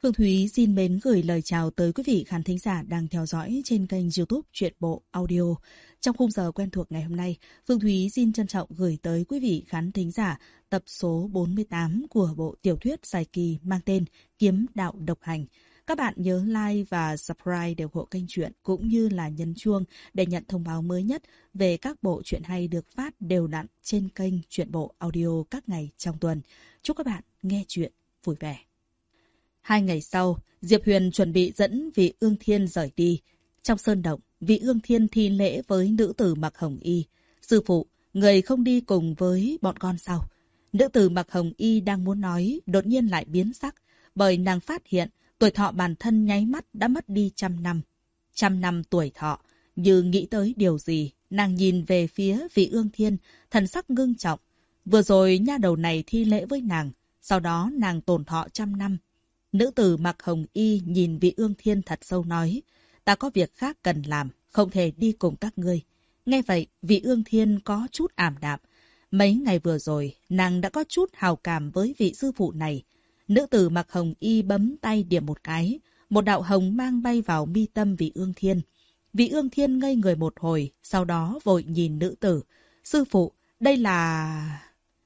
Phương Thúy xin mến gửi lời chào tới quý vị khán thính giả đang theo dõi trên kênh YouTube Truyện Bộ Audio. Trong khung giờ quen thuộc ngày hôm nay, Phương Thúy xin trân trọng gửi tới quý vị khán thính giả tập số 48 của bộ tiểu thuyết dài kỳ mang tên Kiếm Đạo Độc Hành. Các bạn nhớ like và subscribe để ủng hộ kênh truyện cũng như là nhấn chuông để nhận thông báo mới nhất về các bộ truyện hay được phát đều đặn trên kênh Truyện Bộ Audio các ngày trong tuần. Chúc các bạn nghe truyện vui vẻ. 2 ngày sau, Diệp Huyền chuẩn bị dẫn Vị Ương Thiên rời đi. Trong sơn động, Vị Ương Thiên thi lễ với nữ tử mặc hồng y. Sư phụ, người không đi cùng với bọn con sao? Nữ tử mặc hồng y đang muốn nói, đột nhiên lại biến sắc, bởi nàng phát hiện tuổi thọ bản thân nháy mắt đã mất đi 100 năm. 100 năm tuổi thọ, như nghĩ tới điều gì, nàng nhìn về phía Vị Ương Thiên, thần sắc ngưng trọng. Vừa rồi nha đầu này thi lễ với nàng, sau đó nàng tổn thọ 100 năm. Nữ tử mặc hồng y nhìn Vị Ương Thiên thật sâu nói, ta có việc khác cần làm, không thể đi cùng các ngươi. Nghe vậy, Vị Ương Thiên có chút ảm đạm. Mấy ngày vừa rồi, nàng đã có chút hào cảm với vị sư phụ này. Nữ tử mặc hồng y bấm tay điểm một cái, một đạo hồng mang bay vào mi tâm Vị Ương Thiên. Vị Ương Thiên ngây người một hồi, sau đó vội nhìn nữ tử. Sư phụ, đây là...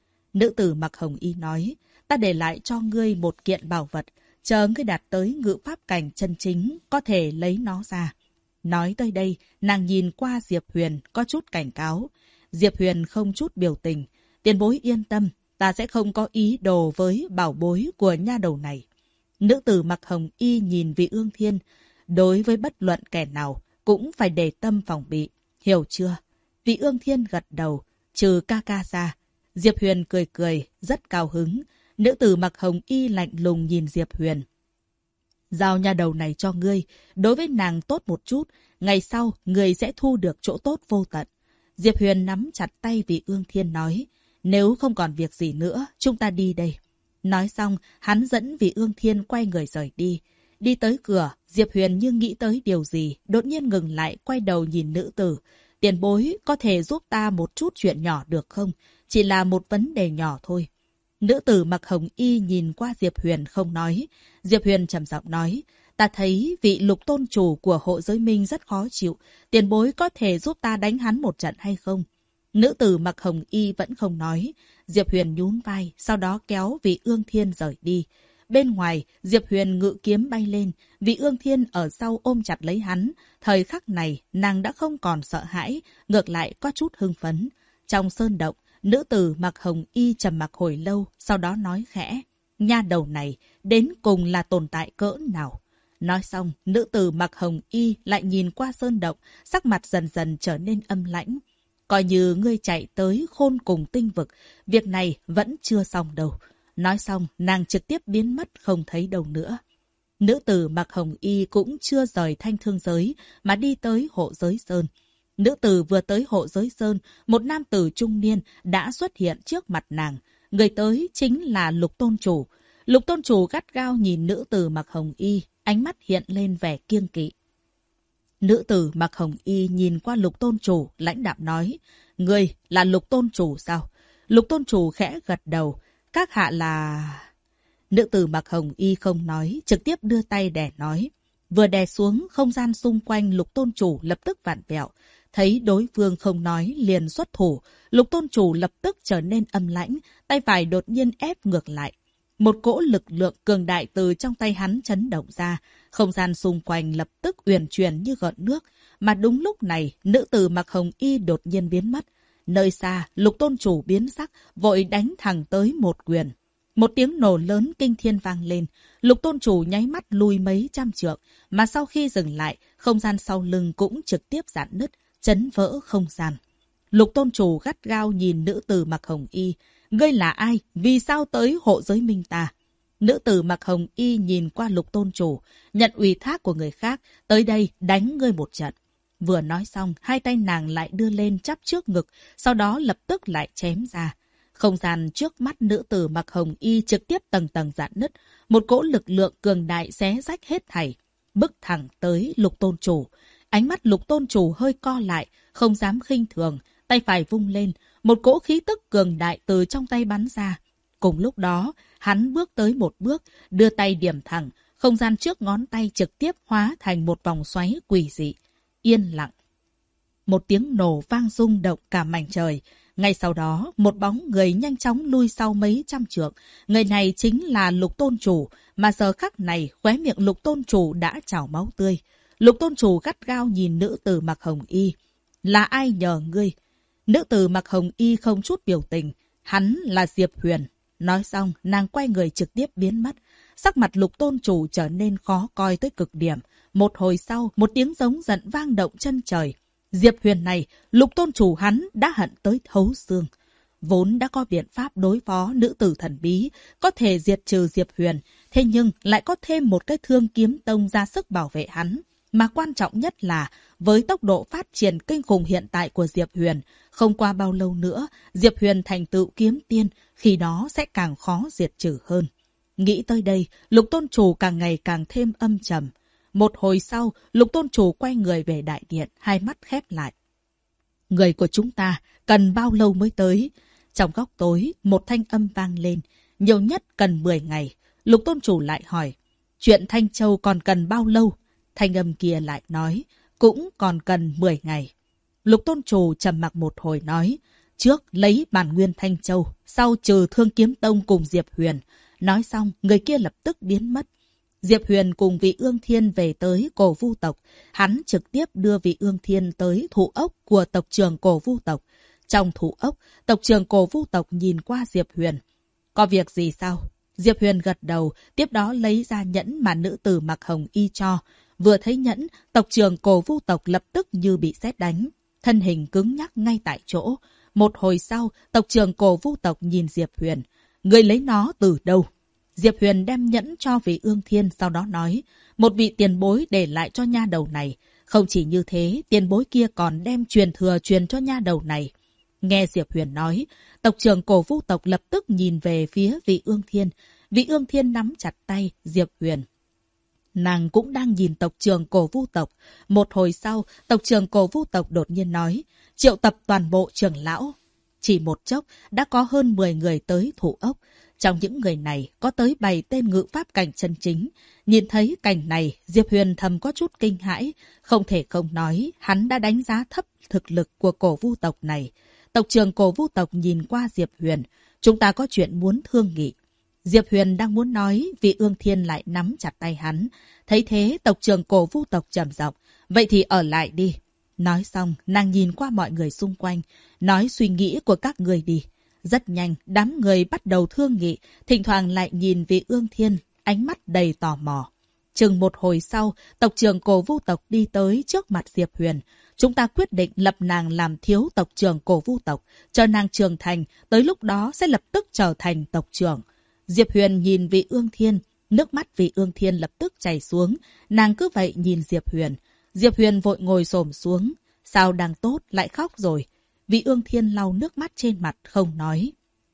Nữ tử mặc hồng y nói, ta để lại cho ngươi một kiện bảo vật. Chờ ngươi đạt tới ngự pháp cảnh chân chính, có thể lấy nó ra. Nói tới đây, nàng nhìn qua Diệp Huyền, có chút cảnh cáo. Diệp Huyền không chút biểu tình. Tiền bối yên tâm, ta sẽ không có ý đồ với bảo bối của nha đầu này. Nữ tử mặc hồng y nhìn Vị Ương Thiên. Đối với bất luận kẻ nào, cũng phải để tâm phòng bị. Hiểu chưa? Vị Ương Thiên gật đầu, trừ ca ca ra. Diệp Huyền cười cười, rất cao hứng. Nữ tử mặc hồng y lạnh lùng nhìn Diệp Huyền. Giao nha đầu này cho ngươi, đối với nàng tốt một chút, ngày sau ngươi sẽ thu được chỗ tốt vô tận. Diệp Huyền nắm chặt tay Vị Ương Thiên nói, nếu không còn việc gì nữa, chúng ta đi đây. Nói xong, hắn dẫn Vị Ương Thiên quay người rời đi. Đi tới cửa, Diệp Huyền như nghĩ tới điều gì, đột nhiên ngừng lại, quay đầu nhìn nữ tử. Tiền bối, có thể giúp ta một chút chuyện nhỏ được không? Chỉ là một vấn đề nhỏ thôi. Nữ tử mặc hồng y nhìn qua Diệp Huyền không nói. Diệp Huyền trầm giọng nói, ta thấy vị Lục tôn chủ của hộ giới minh rất khó chịu. Tiền bối có thể giúp ta đánh hắn một trận hay không? Nữ tử mặc hồng y vẫn không nói. Diệp Huyền nhún vai, sau đó kéo Vị Ương Thiên rời đi. Bên ngoài, Diệp Huyền ngự kiếm bay lên. Vị Ương Thiên ở sau ôm chặt lấy hắn. Thời khắc này, nàng đã không còn sợ hãi, ngược lại có chút hưng phấn. Trong sơn động, nữ tử mặc hồng y trầm mặc hồi lâu, sau đó nói khẽ, nha đầu này đến cùng là tồn tại cỡ nào? Nói xong, nữ tử mặc hồng y lại nhìn qua sơn động, sắc mặt dần dần trở nên âm lãnh. Coi như ngươi chạy tới khôn cùng tinh vực, việc này vẫn chưa xong đâu. Nói xong, nàng trực tiếp biến mất không thấy đâu nữa. Nữ tử mặc hồng y cũng chưa rời Thanh Thương Giới mà đi tới Hộ Giới Sơn. Nữ tử vừa tới Hộ Giới Sơn, một nam tử trung niên đã xuất hiện trước mặt nàng. Người tới chính là Lục tôn chủ. Lục tôn chủ gắt gao nhìn nữ tử mặc hồng y, ánh mắt hiện lên vẻ kiêng kỵ. Nữ tử mặc hồng y nhìn qua Lục tôn chủ, lãnh đạm nói, ngươi là Lục tôn chủ sao? Lục tôn chủ khẽ gật đầu, các hạ là... Nữ tử mặc hồng y không nói, trực tiếp đưa tay đè nói. Vừa đè xuống, không gian xung quanh Lục tôn chủ lập tức vặn vẹo. Thấy đối phương không nói, liền xuất thủ. Lục tôn chủ lập tức trở nên âm lãnh, tay phải đột nhiên ép ngược lại. Một cỗ lực lượng cường đại từ trong tay hắn chấn động ra. Không gian xung quanh lập tức uyển chuyển như gợn nước. Mà đúng lúc này, nữ tử mặc hồng y đột nhiên biến mất. Nơi xa, Lục tôn chủ biến sắc, vội đánh thẳng tới một quyền. Một tiếng nổ lớn kinh thiên vang lên. Lục tôn chủ nháy mắt lùi mấy trăm trượng. Mà sau khi dừng lại, không gian sau lưng cũng trực tiếp rạn nứt, chấn vỡ không gian. Lục tôn chủ gắt gao nhìn nữ tử mặc hồng y. Ngươi là ai? Vì sao tới Hộ Giới Minh ta? Nữ tử mặc hồng y nhìn qua Lục tôn chủ, nhận ủy thác của người khác, tới đây đánh ngươi một trận. Vừa nói xong, hai tay nàng lại đưa lên chắp trước ngực, sau đó lập tức lại chém ra. Không gian trước mắt nữ tử mặc hồng y trực tiếp tầng tầng rạn nứt, một cỗ lực lượng cường đại xé rách hết thảy, bước thẳng tới Lục tôn chủ. Ánh mắt Lục tôn chủ hơi co lại, không dám khinh thường, tay phải vung lên, một cỗ khí tức cường đại từ trong tay bắn ra. Cùng lúc đó, hắn bước tới một bước, đưa tay điểm thẳng, không gian trước ngón tay trực tiếp hóa thành một vòng xoáy quỷ dị. Yên lặng. Một tiếng nổ vang rung động cả mảnh trời. Ngay sau đó, một bóng người nhanh chóng lui sau mấy trăm trượng. Người này chính là Lục Tôn Chủ, mà giờ khắc này khóe miệng Lục Tôn Chủ đã trào máu tươi. Lục Tôn Chủ gắt gao nhìn nữ tử mặc hồng y. Là ai nhờ ngươi? Nữ tử mặc hồng y không chút biểu tình. Hắn là Diệp Huyền. Nói xong, nàng quay người trực tiếp biến mất. Sắc mặt Lục Tôn Chủ trở nên khó coi tới cực điểm. Một hồi sau, một tiếng giống giận vang động chân trời. Diệp Huyền này, Lục Tôn Chủ hắn đã hận tới thấu xương. Vốn đã có biện pháp đối phó nữ tử thần bí, có thể diệt trừ Diệp Huyền, thế nhưng lại có thêm một cái Thương Kiếm Tông ra sức bảo vệ hắn. Mà quan trọng nhất là, với tốc độ phát triển kinh khủng hiện tại của Diệp Huyền, không qua bao lâu nữa, Diệp Huyền thành tựu kiếm tiên, khi đó sẽ càng khó diệt trừ hơn. Nghĩ tới đây, Lục Tôn Chủ càng ngày càng thêm âm trầm. Một hồi sau, Lục Tôn Chủ quay người về đại điện, hai mắt khép lại. Người của chúng ta cần bao lâu mới tới? Trong góc tối, một thanh âm vang lên. Nhiều nhất cần 10 ngày. Lục Tôn Chủ lại hỏi. Chuyện Thanh Châu còn cần bao lâu? Thanh âm kia lại nói. Cũng còn cần 10 ngày. Lục Tôn Chủ trầm mặc một hồi nói. Trước lấy bản nguyên Thanh Châu, sau trừ Thương Kiếm Tông cùng Diệp Huyền. Nói xong, người kia lập tức biến mất. Diệp Huyền cùng vị Ương Thiên về tới Cổ Vu tộc. Hắn trực tiếp đưa vị Ương Thiên tới thủ ốc của tộc trưởng Cổ Vu tộc. Trong thủ ốc, tộc trưởng Cổ Vu tộc nhìn qua Diệp Huyền. Có việc gì sao? Diệp Huyền gật đầu, tiếp đó lấy ra nhẫn mà nữ tử mặc hồng y cho. Vừa thấy nhẫn, tộc trưởng Cổ Vu tộc lập tức như bị sét đánh. Thân hình cứng nhắc ngay tại chỗ. Một hồi sau, tộc trưởng Cổ Vu tộc nhìn Diệp Huyền. Người lấy nó từ đâu? Diệp Huyền đem nhẫn cho vị Ương Thiên, sau đó nói, một vị tiền bối để lại cho nha đầu này. Không chỉ như thế, tiền bối kia còn đem truyền thừa truyền cho nha đầu này. Nghe Diệp Huyền nói, tộc trưởng Cổ Vu tộc lập tức nhìn về phía vị Ương Thiên. Vị Ương Thiên nắm chặt tay Diệp Huyền. Nàng cũng đang nhìn tộc trưởng Cổ Vu tộc. Một hồi sau, tộc trưởng Cổ Vu tộc đột nhiên nói, triệu tập toàn bộ trưởng lão. Chỉ một chốc, đã có hơn 10 người tới thủ ốc. Trong những người này, có tới 7 tên ngự pháp cảnh chân chính. Nhìn thấy cảnh này, Diệp Huyền thầm có chút kinh hãi. Không thể không nói, hắn đã đánh giá thấp thực lực của Cổ Vu tộc này. Tộc trưởng Cổ Vu tộc nhìn qua Diệp Huyền. Chúng ta có chuyện muốn thương nghị. Diệp Huyền đang muốn nói, vị Ương Thiên lại nắm chặt tay hắn. Thấy thế, tộc trưởng Cổ Vu tộc trầm giọng, vậy thì ở lại đi. Nói xong, nàng nhìn qua mọi người xung quanh, nói suy nghĩ của các người đi. Rất nhanh, đám người bắt đầu thương nghị, thỉnh thoảng lại nhìn vị Ương Thiên, ánh mắt đầy tò mò. Chừng một hồi sau, tộc trưởng Cổ Vu tộc đi tới trước mặt Diệp Huyền. Chúng ta quyết định lập nàng làm thiếu tộc trưởng Cổ Vu tộc, cho nàng trưởng thành, tới lúc đó sẽ lập tức trở thành tộc trưởng. Diệp Huyền nhìn vị Ương Thiên, nước mắt vị Ương Thiên lập tức chảy xuống, nàng cứ vậy nhìn Diệp Huyền. Diệp Huyền vội ngồi xổm xuống, sao đang tốt lại khóc rồi. Vị Ương Thiên lau nước mắt trên mặt không nói.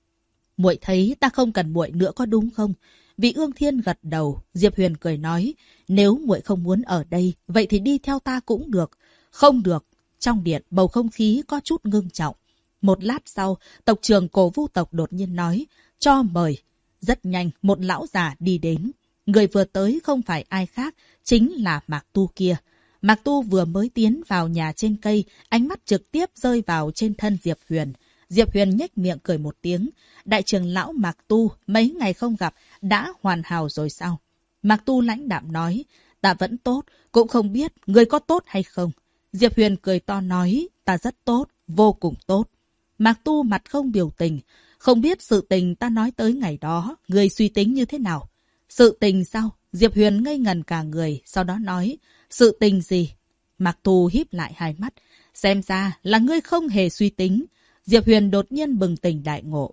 Muội thấy ta không cần muội nữa có đúng không? Vị Ương Thiên gật đầu, Diệp Huyền cười nói, nếu muội không muốn ở đây, vậy thì đi theo ta cũng được. Không được. Trong điện bầu không khí có chút ngưng trọng. Một lát sau, tộc trưởng Cổ Vu tộc đột nhiên nói, cho mời. Rất nhanh, một lão già đi đến. Người vừa tới không phải ai khác, chính là Mạc Tu kia. Mạc Tu vừa mới tiến vào nhà trên cây, ánh mắt trực tiếp rơi vào trên thân Diệp Huyền. Diệp Huyền nhếch miệng cười một tiếng. Đại trưởng lão Mạc Tu mấy ngày không gặp, đã hoàn hảo rồi sao? Mạc Tu lãnh đạm nói, ta vẫn tốt, cũng không biết người có tốt hay không. Diệp Huyền cười to nói, ta rất tốt, vô cùng tốt. Mạc Tu mặt không biểu tình, không biết sự tình ta nói tới ngày đó, người suy tính như thế nào? Sự tình sao? Diệp Huyền ngây ngần cả người, sau đó nói, sự tình gì? Mạc Tu híp lại hai mắt, xem ra là ngươi không hề suy tính. Diệp Huyền đột nhiên bừng tỉnh đại ngộ.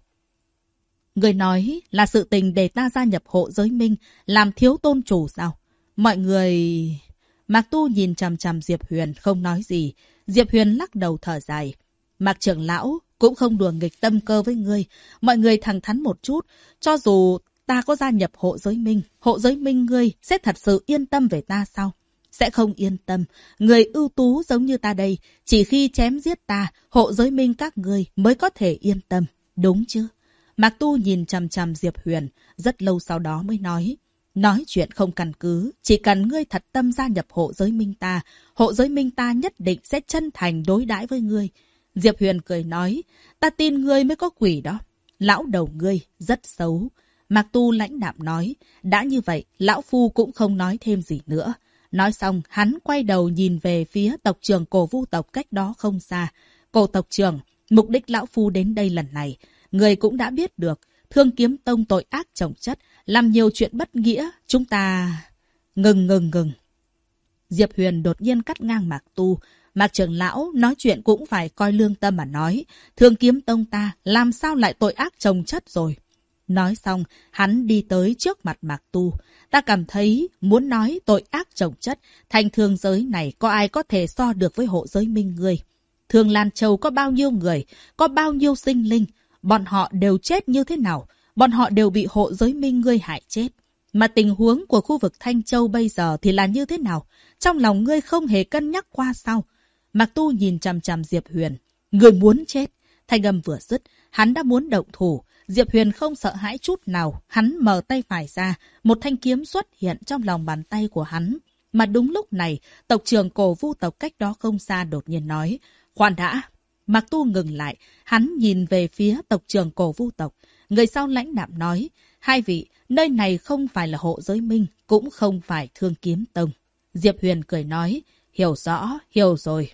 Người nói là sự tình để ta gia nhập hộ giới minh, làm thiếu tôn chủ sao? Mọi người... Mạc Tu nhìn chằm chằm Diệp Huyền không nói gì. Diệp Huyền lắc đầu thở dài. Mạc trưởng lão cũng không đùa nghịch tâm cơ với ngươi. Mọi người thẳng thắn một chút. Cho dù ta có gia nhập hộ giới minh ngươi sẽ thật sự yên tâm về ta sao? Sẽ không yên tâm. Người ưu tú giống như ta đây, chỉ khi chém giết ta, hộ giới minh các ngươi mới có thể yên tâm. Đúng chứ? Mạc Tu nhìn chằm chằm Diệp Huyền, rất lâu sau đó mới nói. Nói chuyện không căn cứ, chỉ cần ngươi thật tâm gia nhập hộ giới minh ta, hộ giới minh ta nhất định sẽ chân thành đối đãi với ngươi. Diệp Huyền cười nói, ta tin ngươi mới có quỷ đó. Lão đầu ngươi rất xấu. Mạc Tu lãnh đạm nói, đã như vậy, lão phu cũng không nói thêm gì nữa. Nói xong, hắn quay đầu nhìn về phía tộc trưởng Cổ Vu tộc cách đó không xa. Cổ tộc trưởng, mục đích lão phu đến đây lần này, người cũng đã biết được. Thương Kiếm Tông tội ác chồng chất, làm nhiều chuyện bất nghĩa, chúng ta... Ngừng. Diệp Huyền đột nhiên cắt ngang Mạc Tu. Mạc trưởng lão nói chuyện cũng phải coi lương tâm mà nói. Thương Kiếm Tông ta làm sao lại tội ác chồng chất rồi. Nói xong, hắn đi tới trước mặt Mạc Tu. Ta cảm thấy muốn nói tội ác chồng chất, thành thương giới này có ai có thể so được với hộ giới minh ngươi. Thương Lan Châu có bao nhiêu người, có bao nhiêu sinh linh, bọn họ đều chết như thế nào, bọn họ đều bị hộ giới minh ngươi hại chết. Mà tình huống của khu vực Thanh Châu bây giờ thì là như thế nào? Trong lòng ngươi không hề cân nhắc qua sao? Mạc Tu nhìn chằm chằm Diệp Huyền. Ngươi muốn chết. Thanh âm vừa dứt, hắn đã muốn động thủ. Diệp Huyền không sợ hãi chút nào. Hắn mở tay phải ra, một thanh kiếm xuất hiện trong lòng bàn tay của hắn. Mà đúng lúc này, tộc trưởng Cổ Vu tộc cách đó không xa đột nhiên nói, khoan đã. Mạc Tu ngừng lại, hắn nhìn về phía tộc trưởng Cổ Vu tộc. Người sau lãnh đạm nói, hai vị, nơi này không phải là hộ giới minh, cũng không phải Thương Kiếm Tông. Diệp Huyền cười nói, hiểu rõ, hiểu rồi.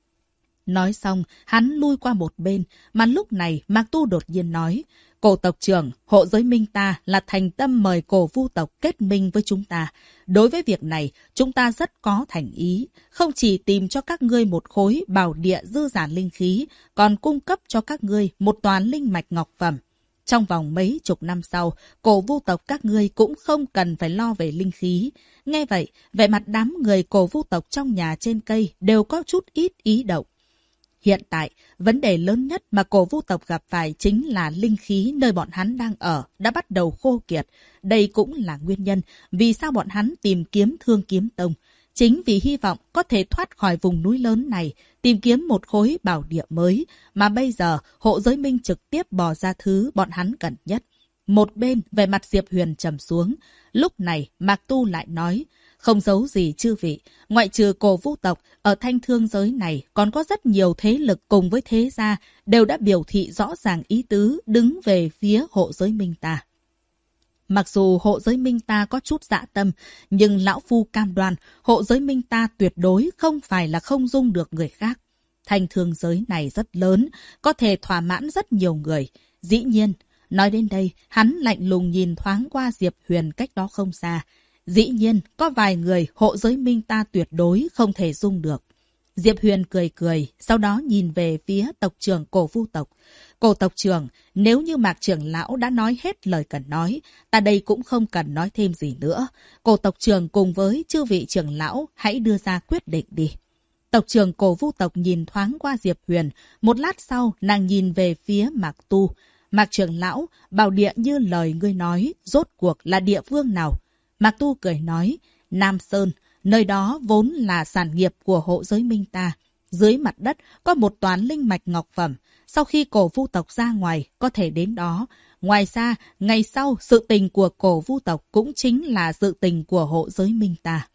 Nói xong, hắn lui qua một bên, mà lúc này Mạc Tu đột nhiên nói, Cổ tộc trưởng, hộ giới minh ta là thành tâm mời Cổ Vu tộc kết minh với chúng ta. Đối với việc này, chúng ta rất có thành ý, không chỉ tìm cho các ngươi một khối bảo địa dư giả linh khí, còn cung cấp cho các ngươi một toán linh mạch ngọc phẩm. Trong vòng mấy chục năm sau, Cổ Vu tộc các ngươi cũng không cần phải lo về linh khí. Nghe vậy, vẻ mặt đám người Cổ Vu tộc trong nhà trên cây đều có chút ít ý động. Hiện tại, vấn đề lớn nhất mà Cổ Vu tộc gặp phải chính là linh khí nơi bọn hắn đang ở đã bắt đầu khô kiệt. Đây cũng là nguyên nhân vì sao bọn hắn tìm kiếm Thương Kiếm Tông. Chính vì hy vọng có thể thoát khỏi vùng núi lớn này, tìm kiếm một khối bảo địa mới, mà bây giờ hộ giới minh trực tiếp bỏ ra thứ bọn hắn cần nhất. Một bên, về mặt Diệp Huyền trầm xuống. Lúc này, Mạc Tu lại nói, không giấu gì chư vị, ngoại trừ Cổ Vu tộc, ở thanh thương giới này còn có rất nhiều thế lực cùng với thế gia đều đã biểu thị rõ ràng ý tứ đứng về phía hộ giới minh ta. Mặc dù hộ giới minh ta có chút dã tâm, nhưng lão phu cam đoan hộ giới minh ta tuyệt đối không phải là không dung được người khác. Thanh thương giới này rất lớn, có thể thỏa mãn rất nhiều người. Dĩ nhiên, nói đến đây, hắn lạnh lùng nhìn thoáng qua Diệp Huyền cách đó không xa. Dĩ nhiên, có vài người hộ giới minh ta tuyệt đối không thể dung được. Diệp Huyền cười cười, sau đó nhìn về phía tộc trưởng Cổ Vu tộc. Cổ tộc trưởng, nếu như Mạc trưởng lão đã nói hết lời cần nói, ta đây cũng không cần nói thêm gì nữa. Cổ tộc trưởng cùng với chư vị trưởng lão hãy đưa ra quyết định đi. Tộc trưởng Cổ Vu tộc nhìn thoáng qua Diệp Huyền, một lát sau nàng nhìn về phía Mạc Tu. Mạc trưởng lão, bảo địa như lời ngươi nói, rốt cuộc là địa phương nào? Mạc Tu cười nói, Nam Sơn, nơi đó vốn là sản nghiệp của hộ giới minh ta. Dưới mặt đất có một toán linh mạch ngọc phẩm. Sau khi Cổ Vu tộc ra ngoài, có thể đến đó. Ngoài ra, ngày sau, sự tình của Cổ Vu tộc cũng chính là sự tình của hộ giới minh ta.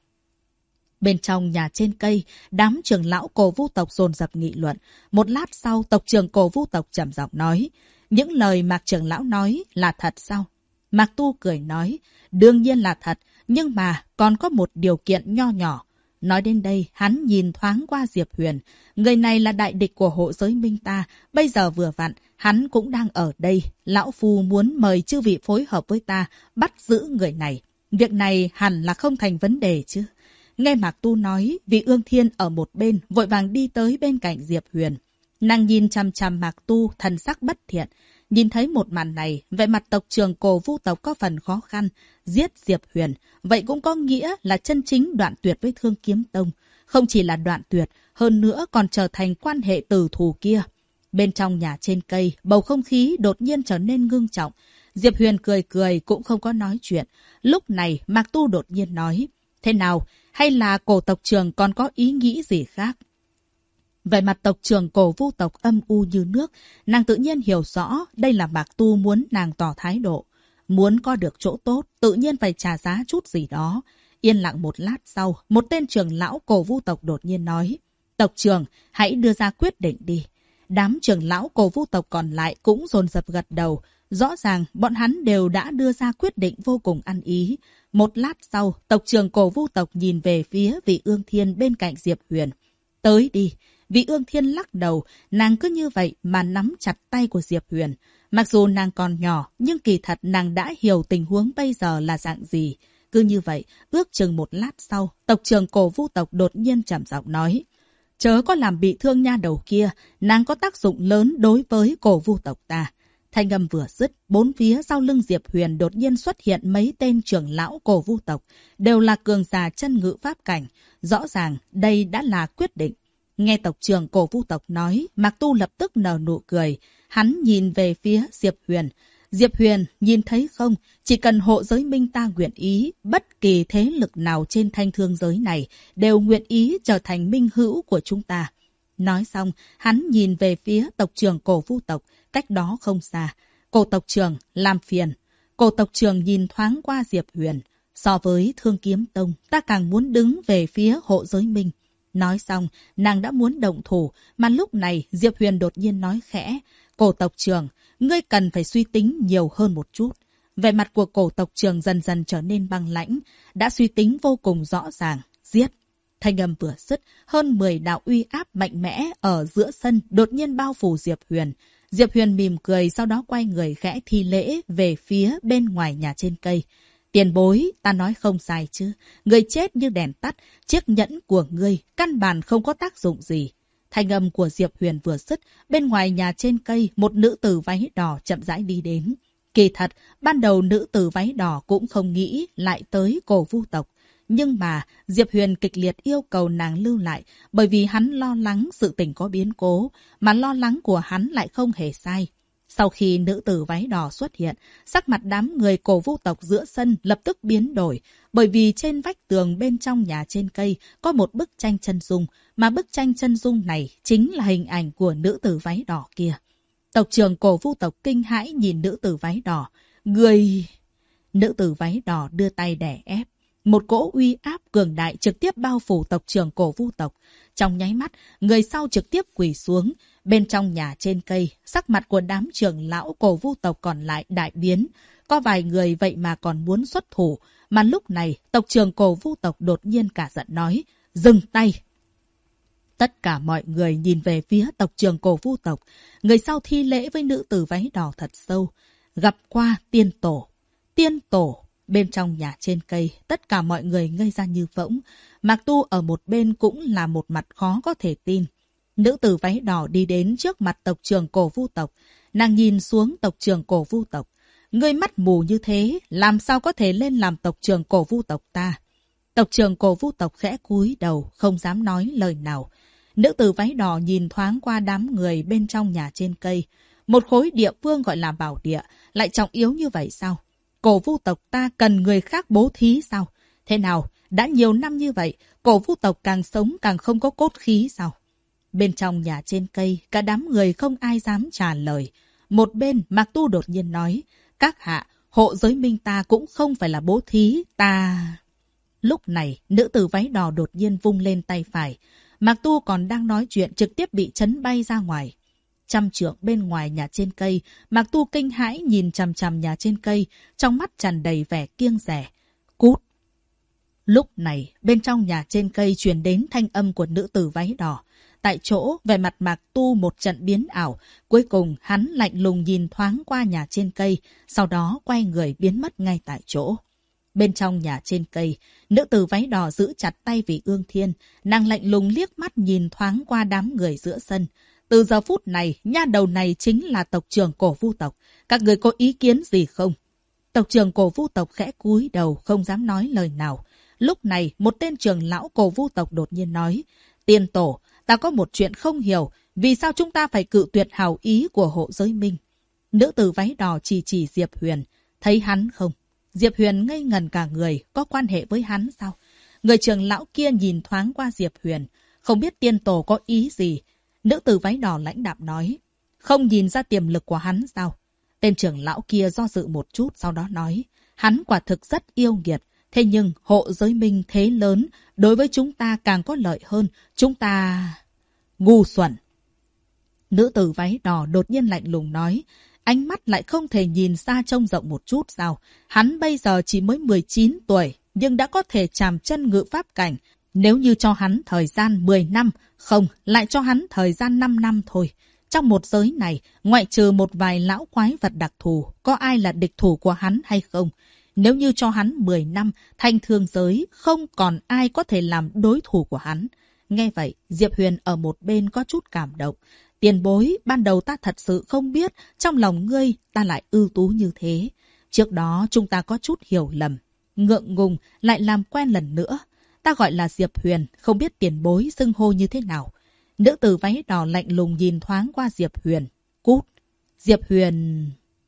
Bên trong nhà trên cây, đám trưởng lão Cổ Vu tộc dồn dập nghị luận. Một lát sau, tộc trưởng Cổ Vu tộc trầm giọng nói, những lời Mạc trưởng lão nói là thật sao? Mạc Tu cười nói, đương nhiên là thật, nhưng mà còn có một điều kiện nho nhỏ. Nói đến đây, hắn nhìn thoáng qua Diệp Huyền. Người này là đại địch của hộ giới minh ta. Bây giờ vừa vặn, hắn cũng đang ở đây. Lão Phu muốn mời chư vị phối hợp với ta, bắt giữ người này. Việc này hẳn là không thành vấn đề chứ. Nghe Mạc Tu nói, vị Ương Thiên ở một bên, vội vàng đi tới bên cạnh Diệp Huyền. Nàng nhìn chằm chằm Mạc Tu, thần sắc bất thiện. Nhìn thấy một màn này, vẻ mặt tộc trưởng Cổ Vu tộc có phần khó khăn. Giết Diệp Huyền, vậy cũng có nghĩa là chân chính đoạn tuyệt với Thương Kiếm Tông. Không chỉ là đoạn tuyệt, hơn nữa còn trở thành quan hệ tử thù kia. Bên trong nhà trên cây, bầu không khí đột nhiên trở nên ngưng trọng. Diệp Huyền cười cười cũng không có nói chuyện. Lúc này Mạc Tu đột nhiên nói, thế nào, hay là Cổ tộc trưởng còn có ý nghĩ gì khác? Về mặt tộc trưởng Cổ Vu tộc âm u như nước, nàng tự nhiên hiểu rõ đây là Mạc Tu muốn nàng tỏ thái độ. muốn có được chỗ tốt, tự nhiên phải trả giá chút gì đó. Yên lặng một lát sau, một tên trưởng lão Cổ Vu tộc đột nhiên nói, tộc trưởng, hãy đưa ra quyết định đi. Đám trưởng lão Cổ Vu tộc còn lại cũng dồn dập gật đầu. Rõ ràng bọn hắn đều đã đưa ra quyết định vô cùng ăn ý. Một lát sau, tộc trưởng Cổ Vu tộc nhìn về phía Vị Ương Thiên bên cạnh Diệp Huyền. Tới đi. Vị Ương Thiên lắc đầu, nàng cứ như vậy mà nắm chặt tay của Diệp Huyền. Mặc dù nàng còn nhỏ, nhưng kỳ thật nàng đã hiểu tình huống bây giờ là dạng gì. Cứ như vậy, ước chừng một lát sau, tộc trưởng Cổ Vu tộc đột nhiên trầm giọng nói. Chớ có làm bị thương nha đầu kia, nàng có tác dụng lớn đối với Cổ Vu tộc ta. Thanh âm vừa dứt, bốn phía sau lưng Diệp Huyền đột nhiên xuất hiện mấy tên trưởng lão Cổ Vu tộc, đều là cường giả chân ngự pháp cảnh. Rõ ràng, đây đã là quyết định. Nghe tộc trưởng Cổ Vu tộc nói, Mạc Tu lập tức nở nụ cười. Hắn nhìn về phía Diệp Huyền. Diệp Huyền, nhìn thấy không? Chỉ cần hộ giới minh ta nguyện ý, bất kỳ thế lực nào trên thanh thương giới này đều nguyện ý trở thành minh hữu của chúng ta. Nói xong, hắn nhìn về phía tộc trưởng Cổ Vu tộc, cách đó không xa. Cổ tộc trưởng, làm phiền. Cổ tộc trưởng nhìn thoáng qua Diệp Huyền. So với Thương Kiếm Tông, ta càng muốn đứng về phía hộ giới minh. Nói xong, nàng đã muốn động thủ, mà lúc này Diệp Huyền đột nhiên nói khẽ. Cổ tộc trưởng, ngươi cần phải suy tính nhiều hơn một chút. Vẻ mặt của cổ tộc trưởng dần dần trở nên băng lãnh, đã suy tính vô cùng rõ ràng. Giết! Thanh âm vừa dứt, hơn 10 đạo uy áp mạnh mẽ ở giữa sân đột nhiên bao phủ Diệp Huyền. Diệp Huyền mỉm cười, sau đó quay người khẽ thi lễ về phía bên ngoài nhà trên cây. Tiền bối, ta nói không sai chứ. Người chết như đèn tắt, chiếc nhẫn của ngươi căn bản không có tác dụng gì. Thanh âm của Diệp Huyền vừa dứt, bên ngoài nhà trên cây, một nữ tử váy đỏ chậm rãi đi đến. Kỳ thật, ban đầu nữ tử váy đỏ cũng không nghĩ lại tới Cổ Vu tộc. Nhưng mà, Diệp Huyền kịch liệt yêu cầu nàng lưu lại, bởi vì hắn lo lắng sự tình có biến cố, mà lo lắng của hắn lại không hề sai. Sau khi nữ tử váy đỏ xuất hiện, sắc mặt đám người Cổ Vu tộc giữa sân lập tức biến đổi, bởi vì trên vách tường bên trong nhà trên cây có một bức tranh chân dung, mà bức tranh chân dung này chính là hình ảnh của nữ tử váy đỏ kia. Tộc trưởng Cổ Vu tộc kinh hãi nhìn nữ tử váy đỏ. Người... Nữ tử váy đỏ đưa tay đè ép. Một cỗ uy áp cường đại trực tiếp bao phủ tộc trưởng Cổ Vu tộc. Trong nháy mắt, người sau trực tiếp quỳ xuống. Bên trong nhà trên cây, sắc mặt của đám trưởng lão Cổ Vu tộc còn lại đại biến. Có vài người vậy mà còn muốn xuất thủ. Mà lúc này, tộc trưởng Cổ Vu tộc đột nhiên cả giận nói, dừng tay. Tất cả mọi người nhìn về phía tộc trưởng Cổ Vu tộc. Người sau thi lễ với nữ tử váy đỏ thật sâu. Gặp qua tiên tổ. Tiên tổ. Bên trong nhà trên cây, tất cả mọi người ngây ra như phỗng. Mạc Tu ở một bên cũng là một mặt khó có thể tin. Nữ tử váy đỏ đi đến trước mặt tộc trưởng Cổ Vu tộc. Nàng nhìn xuống tộc trưởng Cổ Vu tộc. Ngươi mắt mù như thế, làm sao có thể lên làm tộc trưởng Cổ Vu tộc ta? Tộc trưởng Cổ Vu tộc khẽ cúi đầu, không dám nói lời nào. Nữ tử váy đỏ nhìn thoáng qua đám người bên trong nhà trên cây. Một khối địa phương gọi là bảo địa, lại trọng yếu như vậy sao? Cổ Vu tộc ta cần người khác bố thí sao? Thế nào? Đã nhiều năm như vậy, Cổ Vu tộc càng sống càng không có cốt khí sao? Bên trong nhà trên cây, cả đám người không ai dám trả lời. Một bên, Mạc Tu đột nhiên nói, các hạ, hộ giới minh ta cũng không phải là bố thí, ta... Lúc này, nữ tử váy đỏ đột nhiên vung lên tay phải. Mạc Tu còn đang nói chuyện trực tiếp bị chấn bay ra ngoài. Trăm trượng bên ngoài nhà trên cây, Mạc Tu kinh hãi nhìn chằm chằm nhà trên cây, trong mắt tràn đầy vẻ kiêng dè. Cút! Lúc này, bên trong nhà trên cây truyền đến thanh âm của nữ tử váy đỏ. Tại chỗ, vẻ mặt Mạc Tu một trận biến ảo. Cuối cùng, hắn lạnh lùng nhìn thoáng qua nhà trên cây, sau đó quay người biến mất ngay tại chỗ. Bên trong nhà trên cây, nữ tử váy đỏ giữ chặt tay Vị Ương Thiên. Nàng lạnh lùng liếc mắt nhìn thoáng qua đám người giữa sân. Từ giờ phút này, nha đầu này chính là tộc trưởng Cổ Vu tộc. Các người có ý kiến gì không? Tộc trưởng Cổ Vu tộc khẽ cúi đầu, không dám nói lời nào. Lúc này, một tên trưởng lão Cổ Vu tộc đột nhiên nói, tiên tổ, ta có một chuyện không hiểu, vì sao chúng ta phải cự tuyệt hảo ý của hộ giới minh? Nữ tử váy đỏ chỉ Diệp Huyền, thấy hắn không? Diệp Huyền ngây ngần cả người, có quan hệ với hắn sao? Người trưởng lão kia nhìn thoáng qua Diệp Huyền, không biết tiên tổ có ý gì. Nữ tử váy đỏ lãnh đạm nói, không nhìn ra tiềm lực của hắn sao? Tên trưởng lão kia do dự một chút sau đó nói, hắn quả thực rất yêu nghiệt. Thế nhưng hộ giới minh thế lớn, đối với chúng ta càng có lợi hơn. Chúng ta... ngu xuẩn. Nữ tử váy đỏ đột nhiên lạnh lùng nói, ánh mắt lại không thể nhìn xa trông rộng một chút sao. Hắn bây giờ chỉ mới 19 tuổi, nhưng đã có thể chạm chân ngự pháp cảnh. Nếu như cho hắn thời gian 10 năm, không, lại cho hắn thời gian 5 năm thôi. Trong một giới này, ngoại trừ một vài lão quái vật đặc thù, có ai là địch thủ của hắn hay không? Nếu như cho hắn 10 năm, thanh thương giới, không còn ai có thể làm đối thủ của hắn. Nghe vậy, Diệp Huyền ở một bên có chút cảm động. Tiền bối, ban đầu ta thật sự không biết, trong lòng ngươi ta lại ưu tú như thế. Trước đó chúng ta có chút hiểu lầm. Ngượng ngùng lại làm quen lần nữa. Ta gọi là Diệp Huyền, không biết tiền bối xưng hô như thế nào. Nữ tử váy đỏ lạnh lùng nhìn thoáng qua Diệp Huyền. Cút. Diệp Huyền...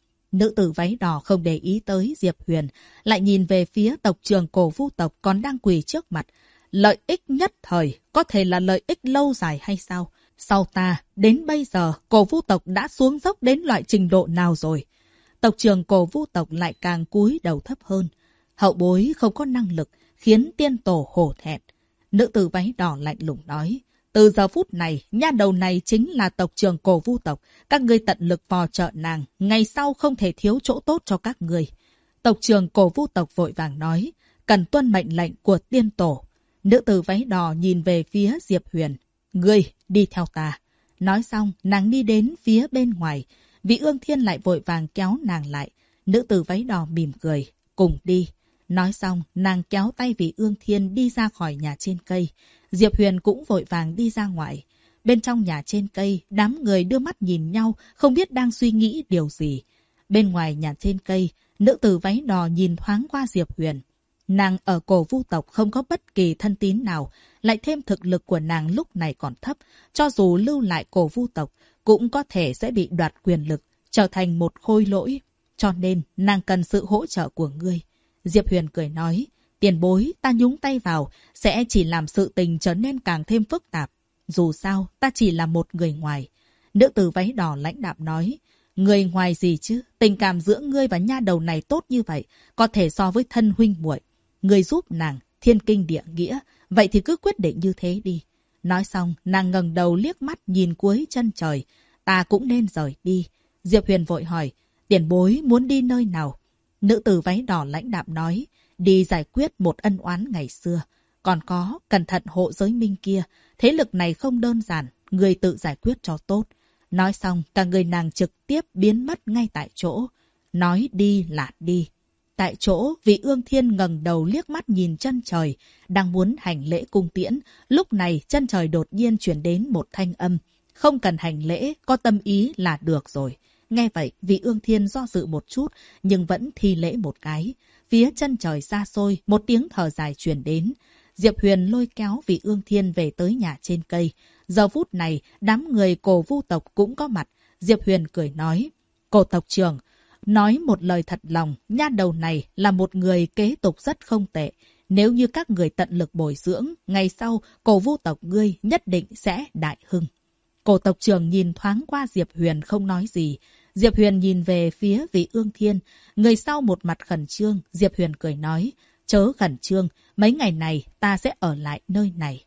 Nữ tử váy đỏ không để ý tới Diệp Huyền, lại nhìn về phía tộc trưởng Cổ Vu tộc còn đang quỳ trước mặt. Lợi ích nhất thời, có thể là lợi ích lâu dài hay sao? Sau ta, đến bây giờ, Cổ Vu tộc đã xuống dốc đến loại trình độ nào rồi? Tộc trưởng Cổ Vu tộc lại càng cúi đầu thấp hơn. Hậu bối không có năng lực, khiến tiên tổ hổ thẹn. Nữ tử váy đỏ lạnh lùng nói. Từ giờ phút này, nha đầu này chính là tộc trưởng Cổ Vu tộc. Các ngươi tận lực phò trợ nàng, ngày sau không thể thiếu chỗ tốt cho các ngươi. Tộc trưởng Cổ Vu tộc vội vàng nói, cần tuân mệnh lệnh của tiên tổ. Nữ tử váy đỏ nhìn về phía Diệp Huyền. Ngươi, đi theo ta. Nói xong, nàng đi đến phía bên ngoài. Vị Ương Thiên lại vội vàng kéo nàng lại. Nữ tử váy đỏ mỉm cười. Cùng đi. Nói xong, nàng kéo tay Vị Ương Thiên đi ra khỏi nhà trên cây. Diệp Huyền cũng vội vàng đi ra ngoài. Bên trong nhà trên cây, đám người đưa mắt nhìn nhau, không biết đang suy nghĩ điều gì. Bên ngoài nhà trên cây, nữ tử váy đỏ nhìn thoáng qua Diệp Huyền. Nàng ở Cổ Vu tộc không có bất kỳ thân tín nào, lại thêm thực lực của nàng lúc này còn thấp. Cho dù lưu lại Cổ Vu tộc, cũng có thể sẽ bị đoạt quyền lực, trở thành một khôi lỗi. Cho nên, nàng cần sự hỗ trợ của ngươi. Diệp Huyền cười nói, tiền bối, ta nhúng tay vào, sẽ chỉ làm sự tình trở nên càng thêm phức tạp. Dù sao, ta chỉ là một người ngoài. Nữ tử váy đỏ lãnh đạm nói, người ngoài gì chứ? Tình cảm giữa ngươi và nha đầu này tốt như vậy, có thể so với thân huynh muội. Ngươi giúp nàng, thiên kinh địa nghĩa, vậy thì cứ quyết định như thế đi. Nói xong, nàng ngẩng đầu liếc mắt nhìn cuối chân trời. Ta cũng nên rời đi. Diệp Huyền vội hỏi, tiền bối muốn đi nơi nào? Nữ tử váy đỏ lãnh đạm nói, đi giải quyết một ân oán ngày xưa. Còn có, cẩn thận hộ giới minh kia. Thế lực này không đơn giản, người tự giải quyết cho tốt. Nói xong, cả người nàng trực tiếp biến mất ngay tại chỗ. Nói đi là đi. Tại chỗ, Vị Ương Thiên ngẩng đầu liếc mắt nhìn chân trời, đang muốn hành lễ cung tiễn. Lúc này, chân trời đột nhiên chuyển đến một thanh âm. Không cần hành lễ, có tâm ý là được rồi. Nghe vậy, Vị Ương Thiên do dự một chút, nhưng vẫn thi lễ một cái. Phía chân trời xa xôi, một tiếng thở dài truyền đến. Diệp Huyền lôi kéo Vị Ương Thiên về tới nhà trên cây. Giờ phút này, đám người Cổ Vu tộc cũng có mặt. Diệp Huyền cười nói, Cổ tộc trưởng, nói một lời thật lòng, nha đầu này là một người kế tục rất không tệ. Nếu như các người tận lực bồi dưỡng, ngày sau Cổ Vu tộc ngươi nhất định sẽ đại hưng. Cổ tộc trưởng nhìn thoáng qua Diệp Huyền không nói gì. Diệp Huyền nhìn về phía Vị Ương Thiên. Người sau một mặt khẩn trương, Diệp Huyền cười nói, chớ khẩn trương, mấy ngày này ta sẽ ở lại nơi này.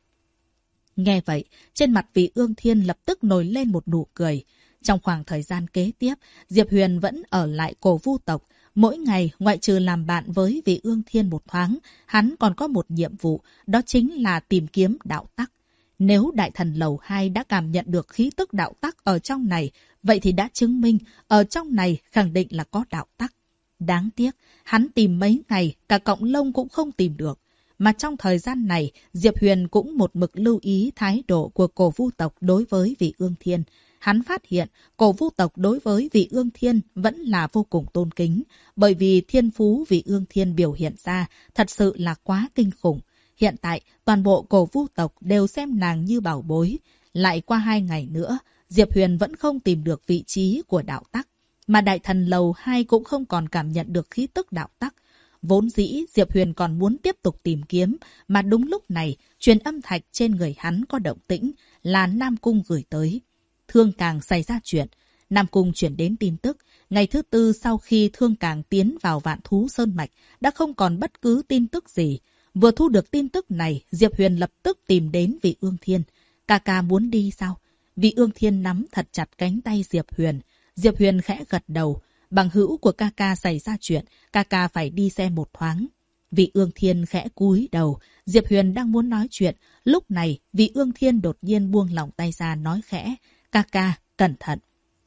Nghe vậy, trên mặt Vị Ương Thiên lập tức nổi lên một nụ cười. Trong khoảng thời gian kế tiếp, Diệp Huyền vẫn ở lại Cổ Vu tộc. Mỗi ngày, ngoại trừ làm bạn với Vị Ương Thiên một thoáng, hắn còn có một nhiệm vụ, đó chính là tìm kiếm đạo tắc. Nếu Đại Thần Lầu 2 đã cảm nhận được khí tức đạo tắc ở trong này, vậy thì đã chứng minh ở trong này khẳng định là có đạo tắc. Đáng tiếc, hắn tìm mấy ngày, cả cọng lông cũng không tìm được. Mà trong thời gian này, Diệp Huyền cũng một mực lưu ý thái độ của Cổ Vu tộc đối với Vị Ương Thiên. Hắn phát hiện Cổ Vu tộc đối với Vị Ương Thiên vẫn là vô cùng tôn kính, bởi vì thiên phú Vị Ương Thiên biểu hiện ra thật sự là quá kinh khủng. Hiện tại, toàn bộ Cổ Vu tộc đều xem nàng như bảo bối. Lại qua 2 ngày nữa, Diệp Huyền vẫn không tìm được vị trí của đạo tắc. Mà Đại Thần Lầu 2 cũng không còn cảm nhận được khí tức đạo tắc. Vốn dĩ, Diệp Huyền còn muốn tiếp tục tìm kiếm, mà đúng lúc này, truyền âm thạch trên người hắn có động tĩnh, là Nam Cung gửi tới. Thương càng xảy ra chuyện. Nam Cung chuyển đến tin tức, Ngày thứ tư sau khi Thương Càng tiến vào Vạn Thú Sơn Mạch, đã không còn bất cứ tin tức gì. Vừa thu được tin tức này, Diệp Huyền lập tức tìm đến Vị Ương Thiên. Ca ca muốn đi sao? Vị Ương Thiên nắm thật chặt cánh tay Diệp Huyền. Diệp Huyền khẽ gật đầu. Bằng hữu của ca ca xảy ra chuyện, ca ca phải đi xem một thoáng. Vị Ương Thiên khẽ cúi đầu. Diệp Huyền đang muốn nói chuyện. Lúc này, Vị Ương Thiên đột nhiên buông lỏng tay ra nói khẽ. Ca ca, cẩn thận.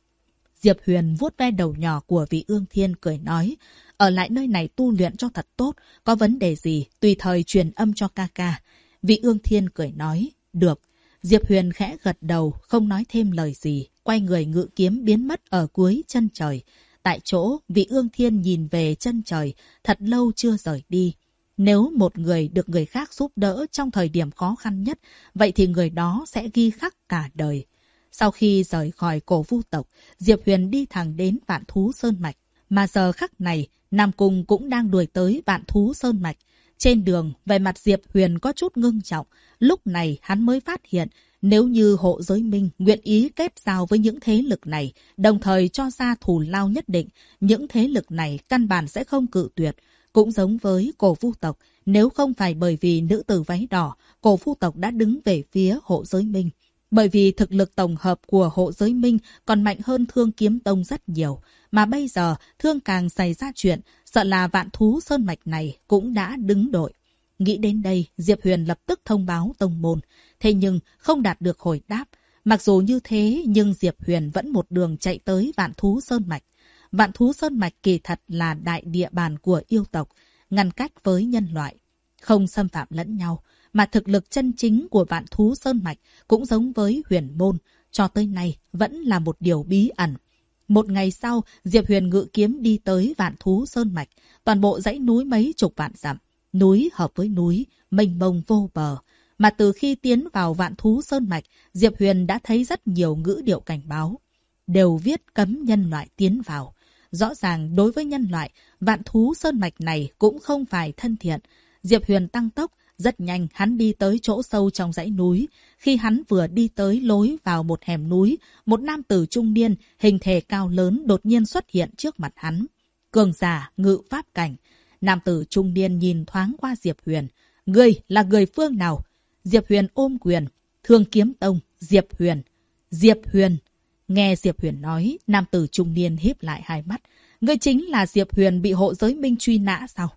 Diệp Huyền vuốt ve đầu nhỏ của Vị Ương Thiên cười nói. Ở lại nơi này tu luyện cho thật tốt. Có vấn đề gì, tùy thời truyền âm cho ca ca. Vị Ương Thiên cười nói. Được. Diệp Huyền khẽ gật đầu, không nói thêm lời gì. Quay người ngự kiếm biến mất ở cuối chân trời. Tại chỗ, Vị Ương Thiên nhìn về chân trời, thật lâu chưa rời đi. Nếu một người được người khác giúp đỡ trong thời điểm khó khăn nhất, vậy thì người đó sẽ ghi khắc cả đời. Sau khi rời khỏi Cổ Vu tộc, Diệp Huyền đi thẳng đến Vạn Thú Sơn Mạch. Mà giờ khắc này, Nam Cung cũng đang đuổi tới Vạn Thú Sơn Mạch. Trên đường, vẻ mặt Diệp Huyền có chút ngưng trọng. Lúc này hắn mới phát hiện, nếu như Hộ Giới Minh nguyện ý kết giao với những thế lực này, đồng thời cho ra thù lao nhất định, những thế lực này căn bản sẽ không cự tuyệt. Cũng giống với Cổ Vu tộc, nếu không phải bởi vì nữ tử váy đỏ, Cổ Vu tộc đã đứng về phía Hộ Giới Minh. Bởi vì thực lực tổng hợp của Hộ Giới Minh còn mạnh hơn Thương Kiếm Tông rất nhiều. Mà bây giờ, Thương Càng xảy ra chuyện, sợ là Vạn Thú Sơn Mạch này cũng đã đứng đội. Nghĩ đến đây, Diệp Huyền lập tức thông báo tông môn. Thế nhưng không đạt được hồi đáp. Mặc dù như thế, nhưng Diệp Huyền vẫn một đường chạy tới Vạn Thú Sơn Mạch. Vạn Thú Sơn Mạch kỳ thật là đại địa bàn của yêu tộc, ngăn cách với nhân loại. Không xâm phạm lẫn nhau, mà thực lực chân chính của Vạn Thú Sơn Mạch cũng giống với Huyền Môn, cho tới nay vẫn là một điều bí ẩn. Một ngày sau, Diệp Huyền ngự kiếm đi tới Vạn Thú Sơn Mạch, toàn bộ dãy núi mấy chục vạn dặm, núi hợp với núi, mênh mông vô bờ. Mà từ khi tiến vào Vạn Thú Sơn Mạch, Diệp Huyền đã thấy rất nhiều ngữ điệu cảnh báo, đều viết cấm nhân loại tiến vào. Rõ ràng đối với nhân loại, Vạn Thú Sơn Mạch này cũng không phải thân thiện. Diệp Huyền tăng tốc, rất nhanh hắn đi tới chỗ sâu trong dãy núi. Khi hắn vừa đi tới lối vào một hẻm núi, một nam tử trung niên, hình thể cao lớn đột nhiên xuất hiện trước mặt hắn. Cường giả, ngự pháp cảnh. Nam tử trung niên nhìn thoáng qua Diệp Huyền. Ngươi là người phương nào? Diệp Huyền ôm quyền. Thương Kiếm Tông, Diệp Huyền. Diệp Huyền. Nghe Diệp Huyền nói, nam tử trung niên híp lại hai mắt. Ngươi chính là Diệp Huyền bị Hộ Giới Minh truy nã sao?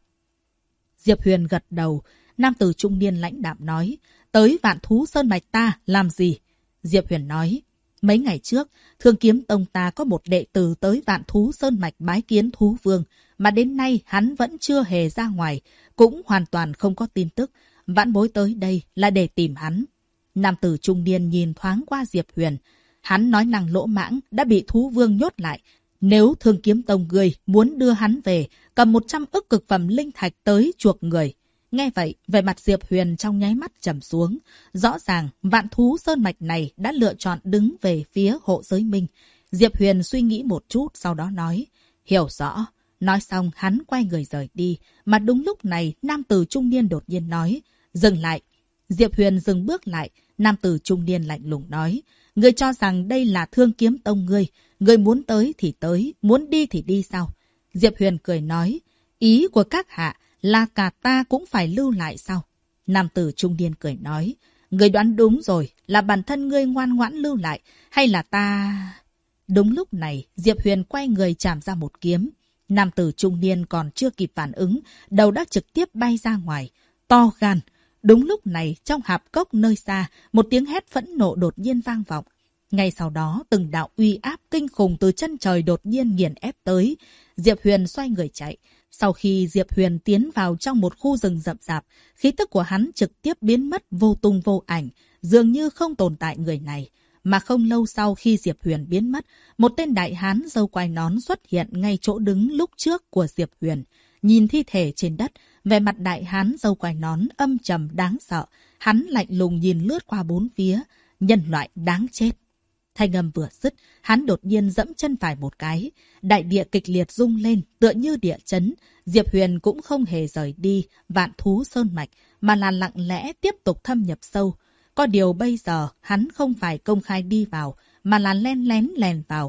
Diệp Huyền gật đầu. Nam tử trung niên lãnh đạm nói. Tới Vạn Thú Sơn Mạch ta làm gì? Diệp Huyền nói. Mấy ngày trước, Thương Kiếm Tông ta có một đệ tử tới Vạn Thú Sơn Mạch bái kiến thú vương. Mà đến nay hắn vẫn chưa hề ra ngoài. Cũng hoàn toàn không có tin tức. Vãn bối tới đây là để tìm hắn. Nam tử trung niên nhìn thoáng qua Diệp Huyền. Hắn nói năng lỗ mãng, đã bị thú vương nhốt lại. Nếu Thương Kiếm Tông người muốn đưa hắn về, cầm 100 ức cực phẩm linh thạch tới chuộc người. Nghe vậy, vẻ mặt Diệp Huyền trong nháy mắt trầm xuống. Rõ ràng, Vạn Thú Sơn Mạch này đã lựa chọn đứng về phía Hộ Giới Minh. Diệp Huyền suy nghĩ một chút, sau đó nói. Hiểu rõ. Nói xong, hắn quay người rời đi. Mà đúng lúc này, nam tử trung niên đột nhiên nói. Dừng lại. Diệp Huyền dừng bước lại. Nam tử trung niên lạnh lùng nói. Ngươi cho rằng đây là Thương Kiếm Tông ngươi. Ngươi muốn tới thì tới, muốn đi thì đi sao? Diệp Huyền cười nói. Ý của các hạ là cả ta cũng phải lưu lại sao? Nam tử trung niên cười nói. Ngươi đoán đúng rồi, là bản thân ngươi ngoan ngoãn lưu lại, hay là ta... Đúng lúc này, Diệp Huyền quay người chạm ra một kiếm. Nam tử trung niên còn chưa kịp phản ứng, đầu đã trực tiếp bay ra ngoài. To gan! Đúng lúc này, trong hạp cốc nơi xa, một tiếng hét phẫn nộ đột nhiên vang vọng. Ngay sau đó, từng đạo uy áp kinh khủng từ chân trời đột nhiên nghiền ép tới. Diệp Huyền xoay người chạy. Sau khi Diệp Huyền tiến vào trong một khu rừng rậm rạp, khí tức của hắn trực tiếp biến mất vô tung vô ảnh, dường như không tồn tại người này. Mà không lâu sau khi Diệp Huyền biến mất, một tên đại hán râu quai nón xuất hiện ngay chỗ đứng lúc trước của Diệp Huyền. Nhìn thi thể trên đất, vẻ mặt đại hán râu quai nón âm trầm đáng sợ. Hắn lạnh lùng nhìn lướt qua bốn phía. Nhân loại đáng chết. Thanh âm vừa dứt, hắn đột nhiên dẫm chân phải một cái. Đại địa kịch liệt rung lên, tựa như địa chấn. Diệp Huyền cũng không hề rời đi Vạn Thú Sơn Mạch, mà là lặng lẽ tiếp tục thâm nhập sâu. Có điều bây giờ, hắn không phải công khai đi vào, mà là len lén lèn vào.